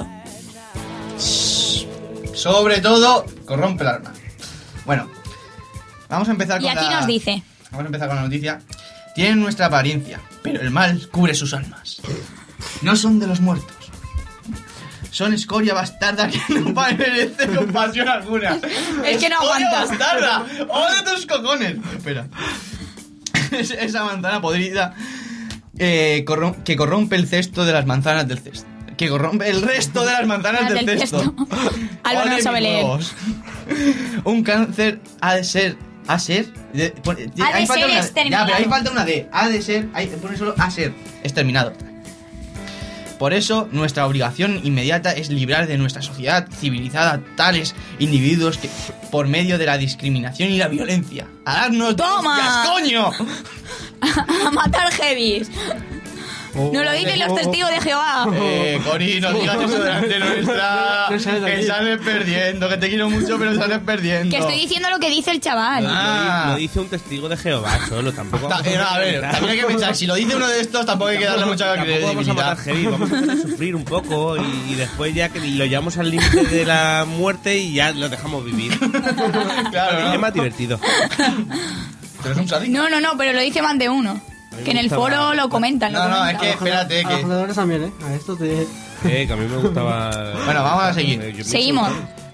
S1: Sobre todo, corrompe el alma. Bueno, vamos a empezar con
S3: Y aquí
S1: la...
S3: nos dice...
S1: Vamos a empezar con la noticia. Tienen nuestra apariencia, pero el mal cubre sus almas. No son de los muertos. Son escoria bastarda que no merece compasión alguna.
S3: Es que no aguanta.
S1: ¡Escoria bastarda! ¡Oh, de tus cojones! Espera. Esa manzana podrida eh, corrom- que corrompe el cesto de las manzanas del cesto. Que corrompe el resto de las manzanas del,
S3: del
S1: cesto.
S3: Algo no
S1: Ole,
S3: sabe
S1: mis
S3: leer.
S1: huevos. Un cáncer ha de ser... ¿Ha ser? De, pon-
S3: Ha
S1: ahí
S3: de
S1: falta
S3: ser
S1: una-
S3: exterminado.
S1: Ya, pero ahí falta una D. Ha de ser... Ahí pone solo ha ser. Exterminado. Por eso, nuestra obligación inmediata es librar de nuestra sociedad civilizada tales individuos que, por medio de la discriminación y la violencia, a darnos
S3: ¡Toma!
S1: hostias, coño.
S3: A matar heavies.
S1: Oh,
S3: Nos lo dicen los testigos de Jehová.
S1: Eh, Cori, no digas eso delante nuestra.
S9: No sales de
S1: Que
S9: aquí.
S1: sales perdiendo, que te quiero mucho, pero sales perdiendo.
S3: Que estoy diciendo lo que dice el chaval.
S1: Ah.
S10: Lo dice un testigo de Jehová solo, tampoco.
S1: Ta- eh, no, a ver, también hay que pensar, si lo dice uno de estos, tampoco hay que darle mucha
S10: Tampoco vamos a matar
S1: credibilidad.
S10: heavy, vamos a hacerle sufrir un poco y, y después ya que lo llevamos al límite de la muerte y ya lo dejamos vivir.
S1: Claro, ¿no?
S10: Es más divertido.
S1: Pero es un sádico.
S3: No, no, no, pero lo dice más de uno. Que en el foro lo comentan. lo
S1: No, no,
S3: comentan.
S1: es que espérate,
S9: A los
S1: que...
S9: jugadores también, ¿eh? A estos de...
S10: Eh, que a mí me gustaba.
S1: Bueno, vamos a seguir.
S10: Eh, yo-
S3: Seguimos.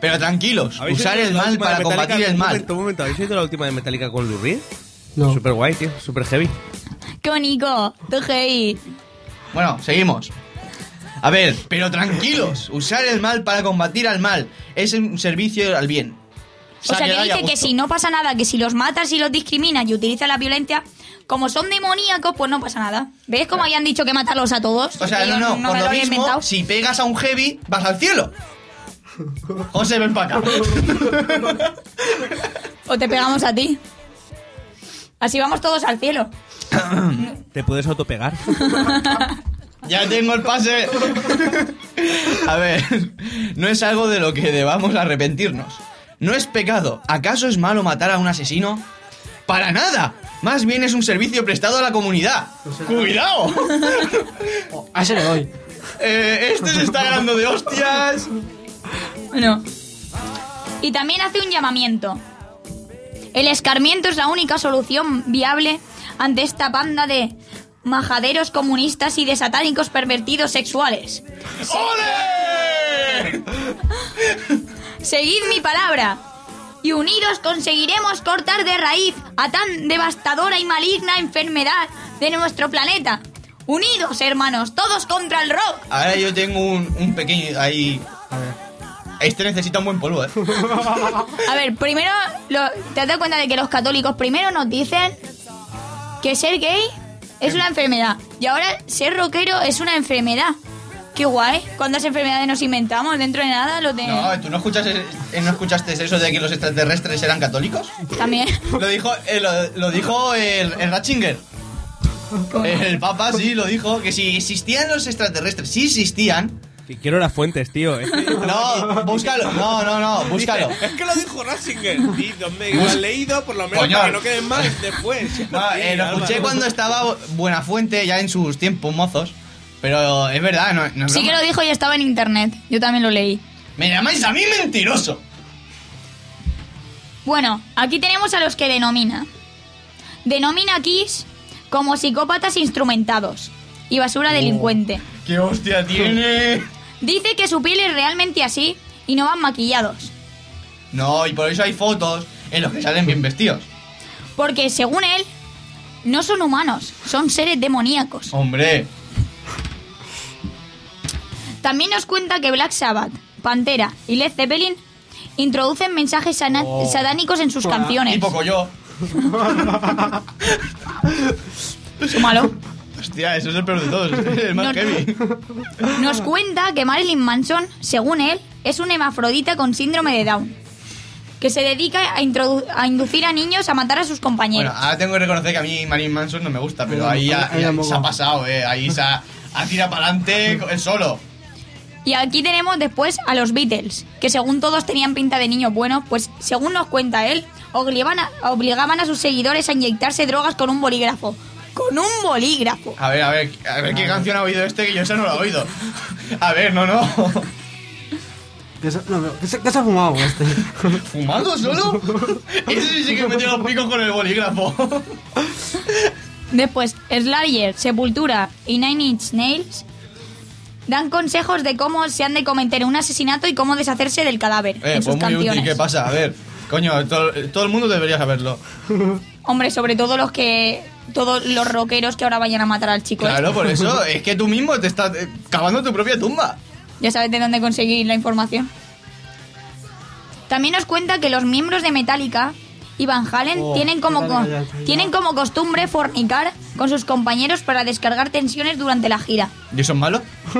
S1: Pero tranquilos,
S10: ¿Habéis
S1: usar
S10: oído
S1: el
S10: la
S1: mal
S10: última
S1: para
S10: de Metallica?
S1: combatir el
S10: Un
S1: mal.
S10: momento, un momento. ¿Habéis oído la última de Metallica con Lou Reed?
S9: No.
S10: Super guay, tío. Super heavy.
S3: ¡Qué bonito! ¡Tú heavy!
S1: Bueno, seguimos. A ver, pero tranquilos, usar el mal para combatir al mal es un servicio al bien.
S3: O sea,
S1: Sale
S3: que
S1: ahí a
S3: dice que
S1: gusto.
S3: si no pasa nada, que si los matas y los discriminas y utilizas la violencia, como son demoníacos, pues no pasa nada. ¿Ves cómo habían dicho que matarlos a todos?
S1: O sea,
S3: Que
S1: no,
S3: yo
S1: no,
S3: me
S1: por
S3: lo
S1: lo
S3: había
S1: mismo,
S3: inventado.
S1: si pegas a un heavy, vas al cielo. José, ven para acá.
S3: O te pegamos a ti. Así vamos todos al cielo.
S10: ¿Te puedes autopegar?
S1: Ya tengo el pase. A ver, no es algo de lo que debamos arrepentirnos. No es pecado. ¿Acaso es malo matar a un asesino? ¡Para nada! Más bien es un servicio prestado a la comunidad. ¡Cuidado!
S9: A ese le doy.
S1: Eh, este se está ganando de hostias.
S3: Bueno. Y también hace un llamamiento. El escarmiento es la única solución viable ante esta banda de majaderos comunistas y de satánicos pervertidos sexuales.
S1: ¡Ole!
S3: Seguid mi palabra y unidos conseguiremos cortar de raíz a tan devastadora y maligna enfermedad de nuestro planeta. Unidos, hermanos, todos contra el rock.
S1: Ahora yo tengo un, un pequeño... Ahí...
S9: A ver.
S1: Este necesita un buen polvo, ¿eh?
S3: A ver, primero, lo- te has dado cuenta de que los católicos primero nos dicen que ser gay es una enfermedad. Y ahora ser rockero es una enfermedad. Qué guay. ¿Cuántas enfermedades nos inventamos dentro de nada? Lo de...
S1: No, ¿tú no, escuchas, eh, ¿no escuchaste eso de que los extraterrestres eran católicos?
S3: También.
S1: Lo dijo, eh, lo, lo dijo el, el Ratzinger. El Papa sí lo dijo, que si existían los extraterrestres, si existían...
S10: Que quiero las fuentes, tío. Es que-
S1: No, búscalo, no, no, no, búscalo.
S10: Es que lo dijo Ratzinger. Y donde lo
S1: Bus-
S10: has leído, por lo menos
S1: Coño.
S10: para que no queden mal después.
S1: No, eh, lo escuché cuando estaba Buenafuente, ya en sus tiempos mozos. Pero es verdad, no, no es
S3: Sí que
S1: broma.
S3: lo dijo y estaba en internet. Yo también lo leí.
S1: Me llamáis a mí mentiroso.
S3: Bueno, aquí tenemos a los que denomina. Denomina a Kiss como psicópatas instrumentados y basura delincuente.
S1: ¡Qué hostia tiene!
S3: Dice que su piel es realmente así y no van maquillados.
S1: No, y por eso hay fotos en los que salen bien vestidos.
S3: Porque, según él, no son humanos, son seres demoníacos.
S1: Hombre,
S3: También nos cuenta que Black Sabbath, Pantera y Led Zeppelin introducen mensajes sana-
S1: Oh.
S3: satánicos en sus canciones.
S1: y poco yo.
S3: Eso malo.
S1: Hostia, eso es el peor de todos, es el más
S3: No-
S1: heavy.
S3: Nos cuenta que Marilyn Manson, según él, es un hermafrodita con síndrome de Down, que se dedica a, introdu- a inducir a niños a matar a sus
S1: Bueno,
S3: compañeros.
S1: ahora tengo que reconocer que a mí Marilyn Manson no me gusta, pero
S9: No,
S1: ahí, ya-
S9: ahí
S1: ya
S9: tampoco.
S1: se ha pasado, eh. Ahí se ha, ha tirado para adelante él solo.
S3: Y aquí tenemos después a los Beatles, que según todos tenían pinta de niños buenos, pues según nos cuenta él, obligaban a, obligaban a sus seguidores a inyectarse drogas con un bolígrafo. ¡Con un bolígrafo!
S1: A ver, a ver, a ver qué canción ha oído este que yo esa no la he oído. A ver, no, no.
S9: ¿Qué se, no, pero, ¿qué se, qué se ha fumado este?
S1: ¿Fumado solo? Ese sí, sí que metió los picos con el bolígrafo.
S3: Después, Slayer, Sepultura y Nine Inch Nails dan consejos de cómo se han de cometer un asesinato y cómo deshacerse del cadáver
S1: Eh,
S3: en sus
S1: pues muy útil,
S3: canciones.
S1: ¿qué pasa? A ver, coño, todo, todo el mundo debería saberlo.
S3: Hombre, sobre todo los que... Todos los rockeros que ahora vayan a matar al chico.
S1: Claro,
S3: este.
S1: por eso, es que tú mismo te estás eh, cavando tu propia tumba.
S3: Ya sabes de dónde conseguir la información. También nos cuenta que los miembros de Metallica y Van Halen
S9: Oh,
S3: tienen, como
S9: Metallica,
S3: co-
S9: ya, ya.
S3: tienen como costumbre fornicar con sus compañeros para descargar tensiones durante la gira.
S1: ¿Y eso es malo?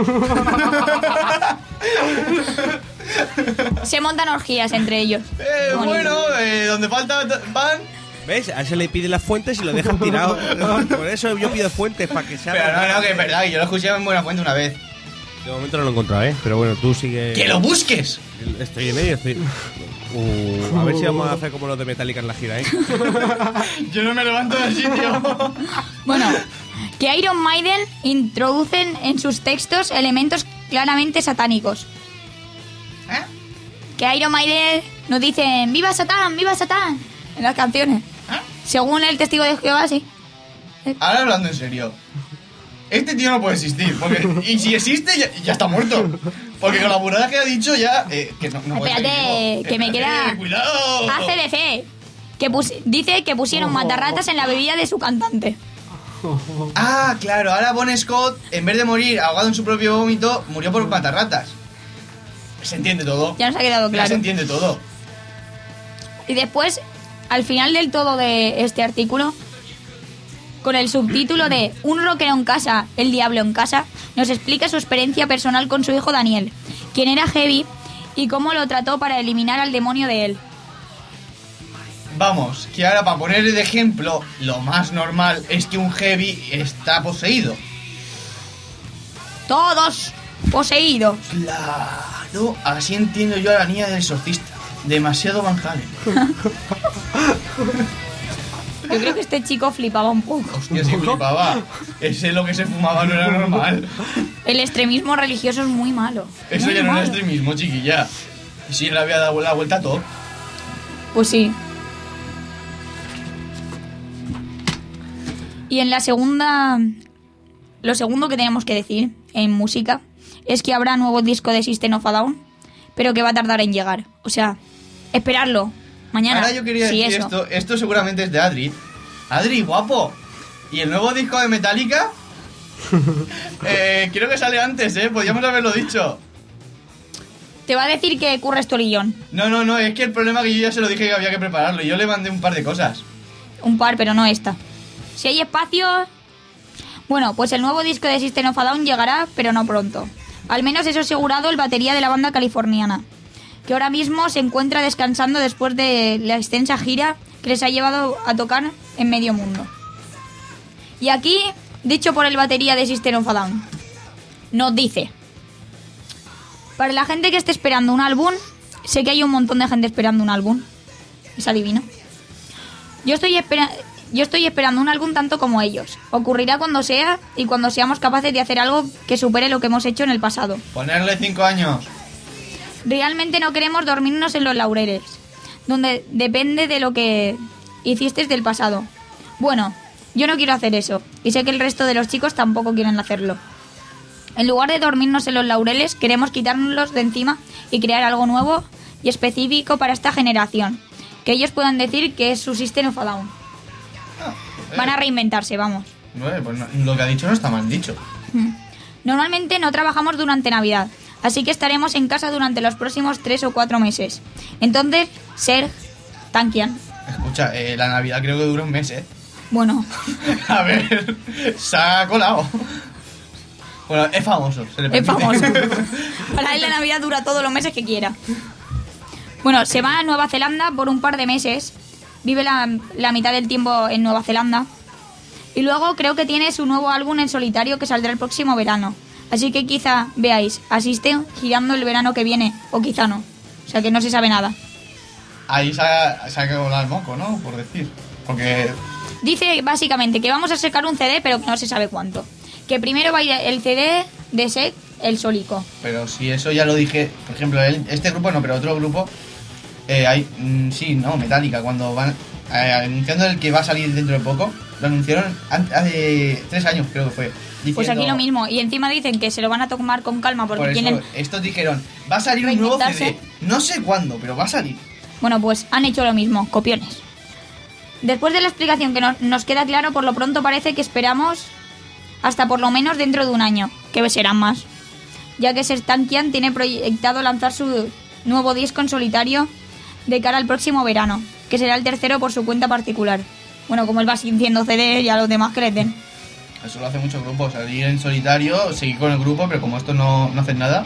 S3: Se montan orgías entre ellos.
S1: Eh,
S3: Bonito.
S1: bueno, eh, donde falta t- pan.
S10: ¿Ves? A ese le pide las fuentes y lo dejan tirado. Por eso yo pido fuentes, para que sea...
S1: Pero no, no, que es verdad, que yo lo escuché en Buena Fuente una vez.
S10: De momento no lo he encontrado, ¿eh? Pero bueno, tú sigue...
S1: ¡Que lo busques!
S10: Estoy en ello, estoy... Uh, a ver si vamos a hacer como los de Metallica en la gira, ¿eh?
S1: Yo no me levanto del sitio.
S3: Bueno, que Iron Maiden introducen en sus textos elementos claramente satánicos.
S1: ¿Eh?
S3: Que Iron Maiden nos dicen ¡Viva Satán! ¡Viva Satán! En las canciones.
S1: ¿Eh?
S3: Según el testigo de Jehová, sí.
S1: Ahora hablando en serio. Este tío no puede existir, porque... Y si existe, ya, ya está muerto. Porque con la burrada que ha dicho ya... Eh, que no, no puede ser
S3: Espérate,
S1: vivo.
S3: que me queda...
S1: Eh, ¡Cuidado!
S3: A C D C. Que pus- dice que pusieron matarratas en la bebida de su cantante.
S1: Ah, claro, ahora Bon Scott, en vez de morir ahogado en su propio vómito, murió por matarratas. Se entiende todo.
S3: Ya nos ha quedado
S1: Ya
S3: claro.
S1: se entiende todo.
S3: Y después, al final del todo de este artículo, con el subtítulo de Un rockero en casa, el diablo en casa, nos explica su experiencia personal con su hijo Daniel, quien era heavy, y cómo lo trató para eliminar al demonio de él.
S1: Vamos, que ahora para poner de ejemplo, lo más normal es que un heavy está poseído.
S3: Todos poseídos.
S1: Claro, así entiendo yo a la niña del exorcista. Demasiado Van Halen.
S3: Yo creo que este chico flipaba un poco.
S1: Hostia, sí flipaba. Ese lo que se fumaba no era normal.
S3: El extremismo religioso es muy malo.
S1: Eso
S3: Muy
S1: ya no era
S3: malo.
S1: extremismo, chiquilla. Y sí, le había dado la vuelta a todo.
S3: Pues sí. Y en la segunda... Lo segundo que tenemos que decir en música es que habrá nuevo disco de System of a Down, pero que va a tardar en llegar. O sea, esperarlo. Mañana.
S1: Ahora yo quería
S3: Sí,
S1: decir
S3: eso.
S1: esto. Esto seguramente es de Adri. Adri, guapo. ¿Y el nuevo disco de Metallica? eh, creo que sale antes, ¿eh? Podríamos haberlo dicho.
S3: Te va a decir que curres tolillón.
S1: No, no, no. Es que el problema es que yo ya se lo dije que había que prepararlo. Y yo le mandé un par de cosas.
S3: Un par, pero no esta. Si hay espacio... Bueno, pues el nuevo disco de System of a Down llegará, pero no pronto. Al menos eso ha asegurado el batería de la banda californiana, que ahora mismo se encuentra descansando después de la extensa gira que les ha llevado a tocar en medio mundo. Y aquí, dicho por el batería de System of a Down, nos dice: para la gente que esté esperando un álbum, sé que hay un montón de gente esperando un álbum. Es adivino. Yo estoy esperando... Yo estoy esperando un álbum tanto como ellos. Ocurrirá cuando sea y cuando seamos capaces de hacer algo que supere lo que hemos hecho en el pasado.
S1: Ponerle cinco años.
S3: Realmente no queremos dormirnos en los laureles, donde depende de lo que hiciste del pasado. Bueno, yo no quiero hacer eso, y sé que el resto de los chicos tampoco quieren hacerlo. En lugar de dormirnos en los laureles, queremos quitárnoslos de encima y crear algo nuevo y específico para esta generación, que ellos puedan decir que es su System of a Down. Van a reinventarse, vamos.
S1: Bueno, pues no- lo que ha dicho no está mal dicho.
S3: Normalmente no trabajamos durante Navidad, así que estaremos en casa durante los próximos tres o cuatro meses. Entonces, Serg, Tankian,
S1: Escucha, eh, la Navidad creo que dura un mes, ¿eh?
S3: bueno,
S1: A ver, se ha colado. Bueno, es famoso, se le
S3: es
S1: permite.
S3: famoso. Para él la Navidad dura todos los meses que quiera. Bueno, se va a Nueva Zelanda por un par de meses. Vive la, la mitad del tiempo en Nueva Zelanda. Y luego creo que tiene su nuevo álbum en solitario que saldrá el próximo verano. Así que quizá veáis a System girando el verano que viene, o quizá no. O sea que no se sabe nada.
S1: Ahí se ha, se ha colado el moco, ¿no? Por decir. Porque
S3: Dice básicamente que vamos a sacar un C D, pero que no se sabe cuánto. Que primero va a ir el C D de Sec, el Solico.
S1: Pero si eso ya lo dije, por ejemplo, él- este grupo no, pero otro grupo, eh, hay, mm, sí, no, Metallica, cuando van eh, anunciando el que va a salir dentro de poco, lo anunciaron an- hace tres años creo que fue. Diciendo,
S3: Pues aquí lo mismo. Y encima dicen que se lo van a tomar con calma porque
S1: Por eso,
S3: tienen...
S1: estos dijeron, va a salir un nuevo C D.
S3: reinventarse.
S1: No sé cuándo, pero va a salir.
S3: Bueno, pues han hecho lo mismo, copiones. Después de la explicación que no- nos queda claro, por lo pronto parece que esperamos hasta por lo menos dentro de un año, que serán más. Ya que Sertankian tiene proyectado lanzar su nuevo disco en solitario de cara al próximo verano, que será el tercero por su cuenta particular. Bueno, como él va haciendo C D y a los demás que les den.
S1: Eso lo hacen muchos grupos, salir en solitario, seguir con el grupo, pero como estos no, no hacen nada.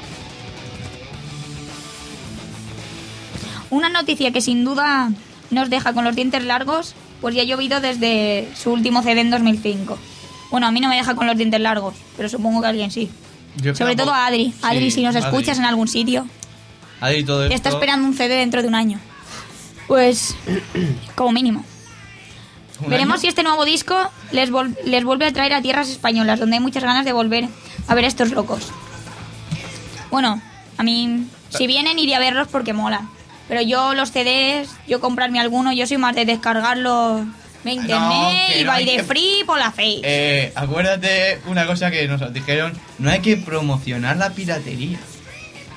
S3: Una noticia que sin duda nos deja con los dientes largos, pues ya ha llovido desde su último C D en dos mil cinco. Bueno, a mí no me deja con los dientes largos, pero supongo que a alguien sí.
S1: Yo
S3: Sobre
S1: tampoco-
S3: todo a Adri. Adri,
S1: Sí,
S3: si nos
S1: Adri.
S3: escuchas en algún sitio,
S1: Adri, todo
S3: que
S1: esto.
S3: está esperando un C D dentro de un año. Pues, como mínimo.
S1: ¿Un
S3: Veremos
S1: año?
S3: si este nuevo disco les, vol- les vuelve a traer a tierras españolas, donde hay muchas ganas de volver a ver a estos locos. Bueno, a mí, si vienen, iré a verlos porque molan. Pero yo los C Ds, yo comprarme alguno, yo soy más de descargarlos de internet
S1: que
S3: y
S1: no
S3: by
S1: hay
S3: de
S1: que-
S3: free por la face.
S1: Eh, acuérdate una cosa que nos dijeron, no hay que promocionar la piratería.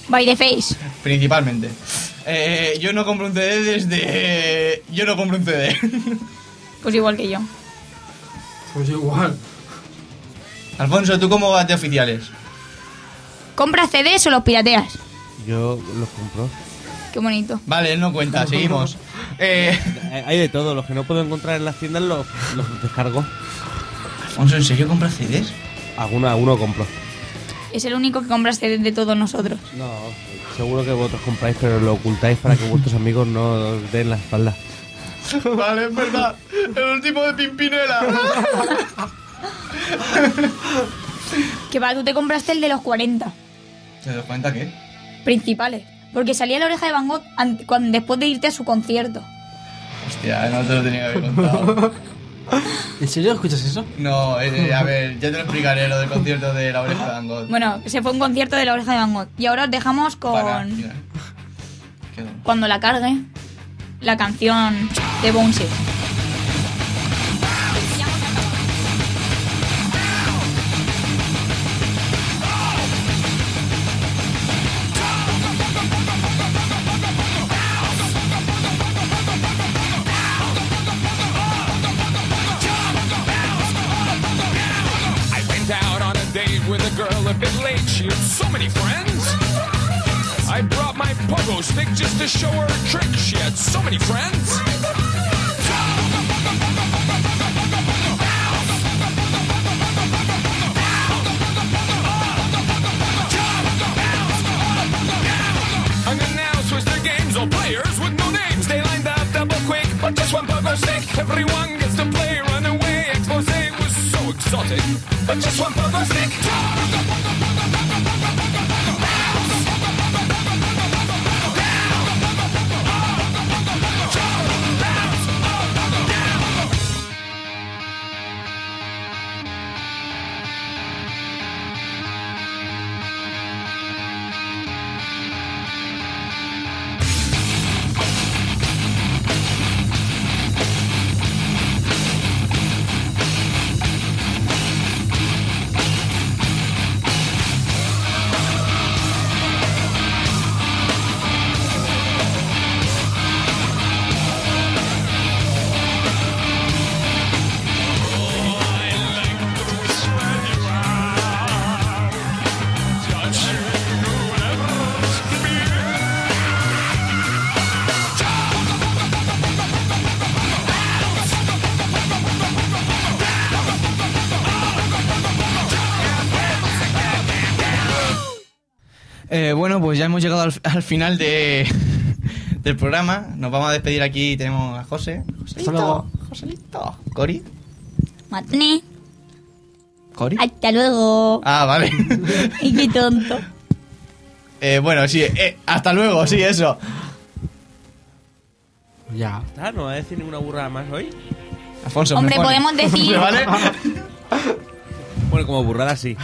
S3: By the face.
S1: Principalmente. Eh, yo no compro un C D desde... Yo no compro un C D.
S3: Pues igual que yo.
S9: Pues igual.
S1: Alfonso, ¿tú cómo vas de oficiales?
S3: ¿Compras C Ds o los pirateas?
S10: Yo los compro.
S3: Qué bonito.
S1: Vale, él no cuenta, seguimos. Eh...
S10: Hay de todo, los que no puedo encontrar en las tiendas los, los descargo.
S1: Alfonso, ¿en serio compras C Ds?
S10: Alguno, alguno compro.
S3: Es el único que compra C Ds de todos nosotros.
S10: No, seguro que vosotros compráis, pero lo ocultáis para que vuestros amigos no os den la espalda.
S1: Vale, es verdad. El último de Pimpinela.
S3: Que va, tú te compraste el de los cuarenta
S1: ¿Te das cuenta qué?
S3: principales. Porque salía La Oreja de Van Gogh an- cuando, después de irte a su concierto.
S1: Hostia, no te lo tenía que haber contado.
S9: ¿En serio escuchas eso?
S1: No, eh, a ver, ya te lo explicaré lo del concierto de La Oreja de Van Gogh.
S3: Bueno, se fue a un concierto de La Oreja de Van Gogh. Y ahora os dejamos con...
S1: Para, mira. Quedó.
S3: Cuando la cargue, la canción de Bouncy.
S14: I went out on a date with a girl a bit late. She had so many friends. I brought my pogo stick just to show her a trick. She had so many friends. Unannounced was their games, all players with no names. They lined up double quick, but just one pogo stick. Everyone gets to play, run away. Expose was so exotic, but just one pogo stick.
S1: Eh, bueno, pues ya hemos llegado al, al final de, del programa. Nos vamos a despedir aquí. Tenemos a José.
S9: Hasta luego.
S1: Joselito. Cori.
S3: Matne.
S1: Cori.
S3: Hasta luego.
S1: Ah, vale.
S3: Y qué tonto.
S1: Eh, bueno, sí. Eh, hasta luego, sí, eso.
S9: Ya.
S10: ¿Está? ¿No va a decir ninguna burrada más hoy?
S1: Alfonso,
S3: Hombre,
S1: mejor.
S3: podemos decir...
S1: ¿Vale?
S10: Bueno, como burrada sí.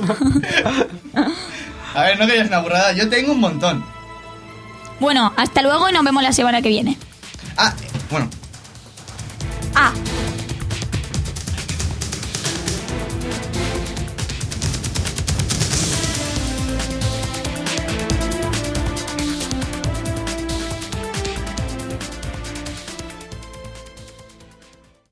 S1: A ver, no querías una burrada. Yo tengo un montón.
S3: Bueno, hasta luego y nos vemos la semana que viene.
S1: Ah, bueno.
S3: Ah.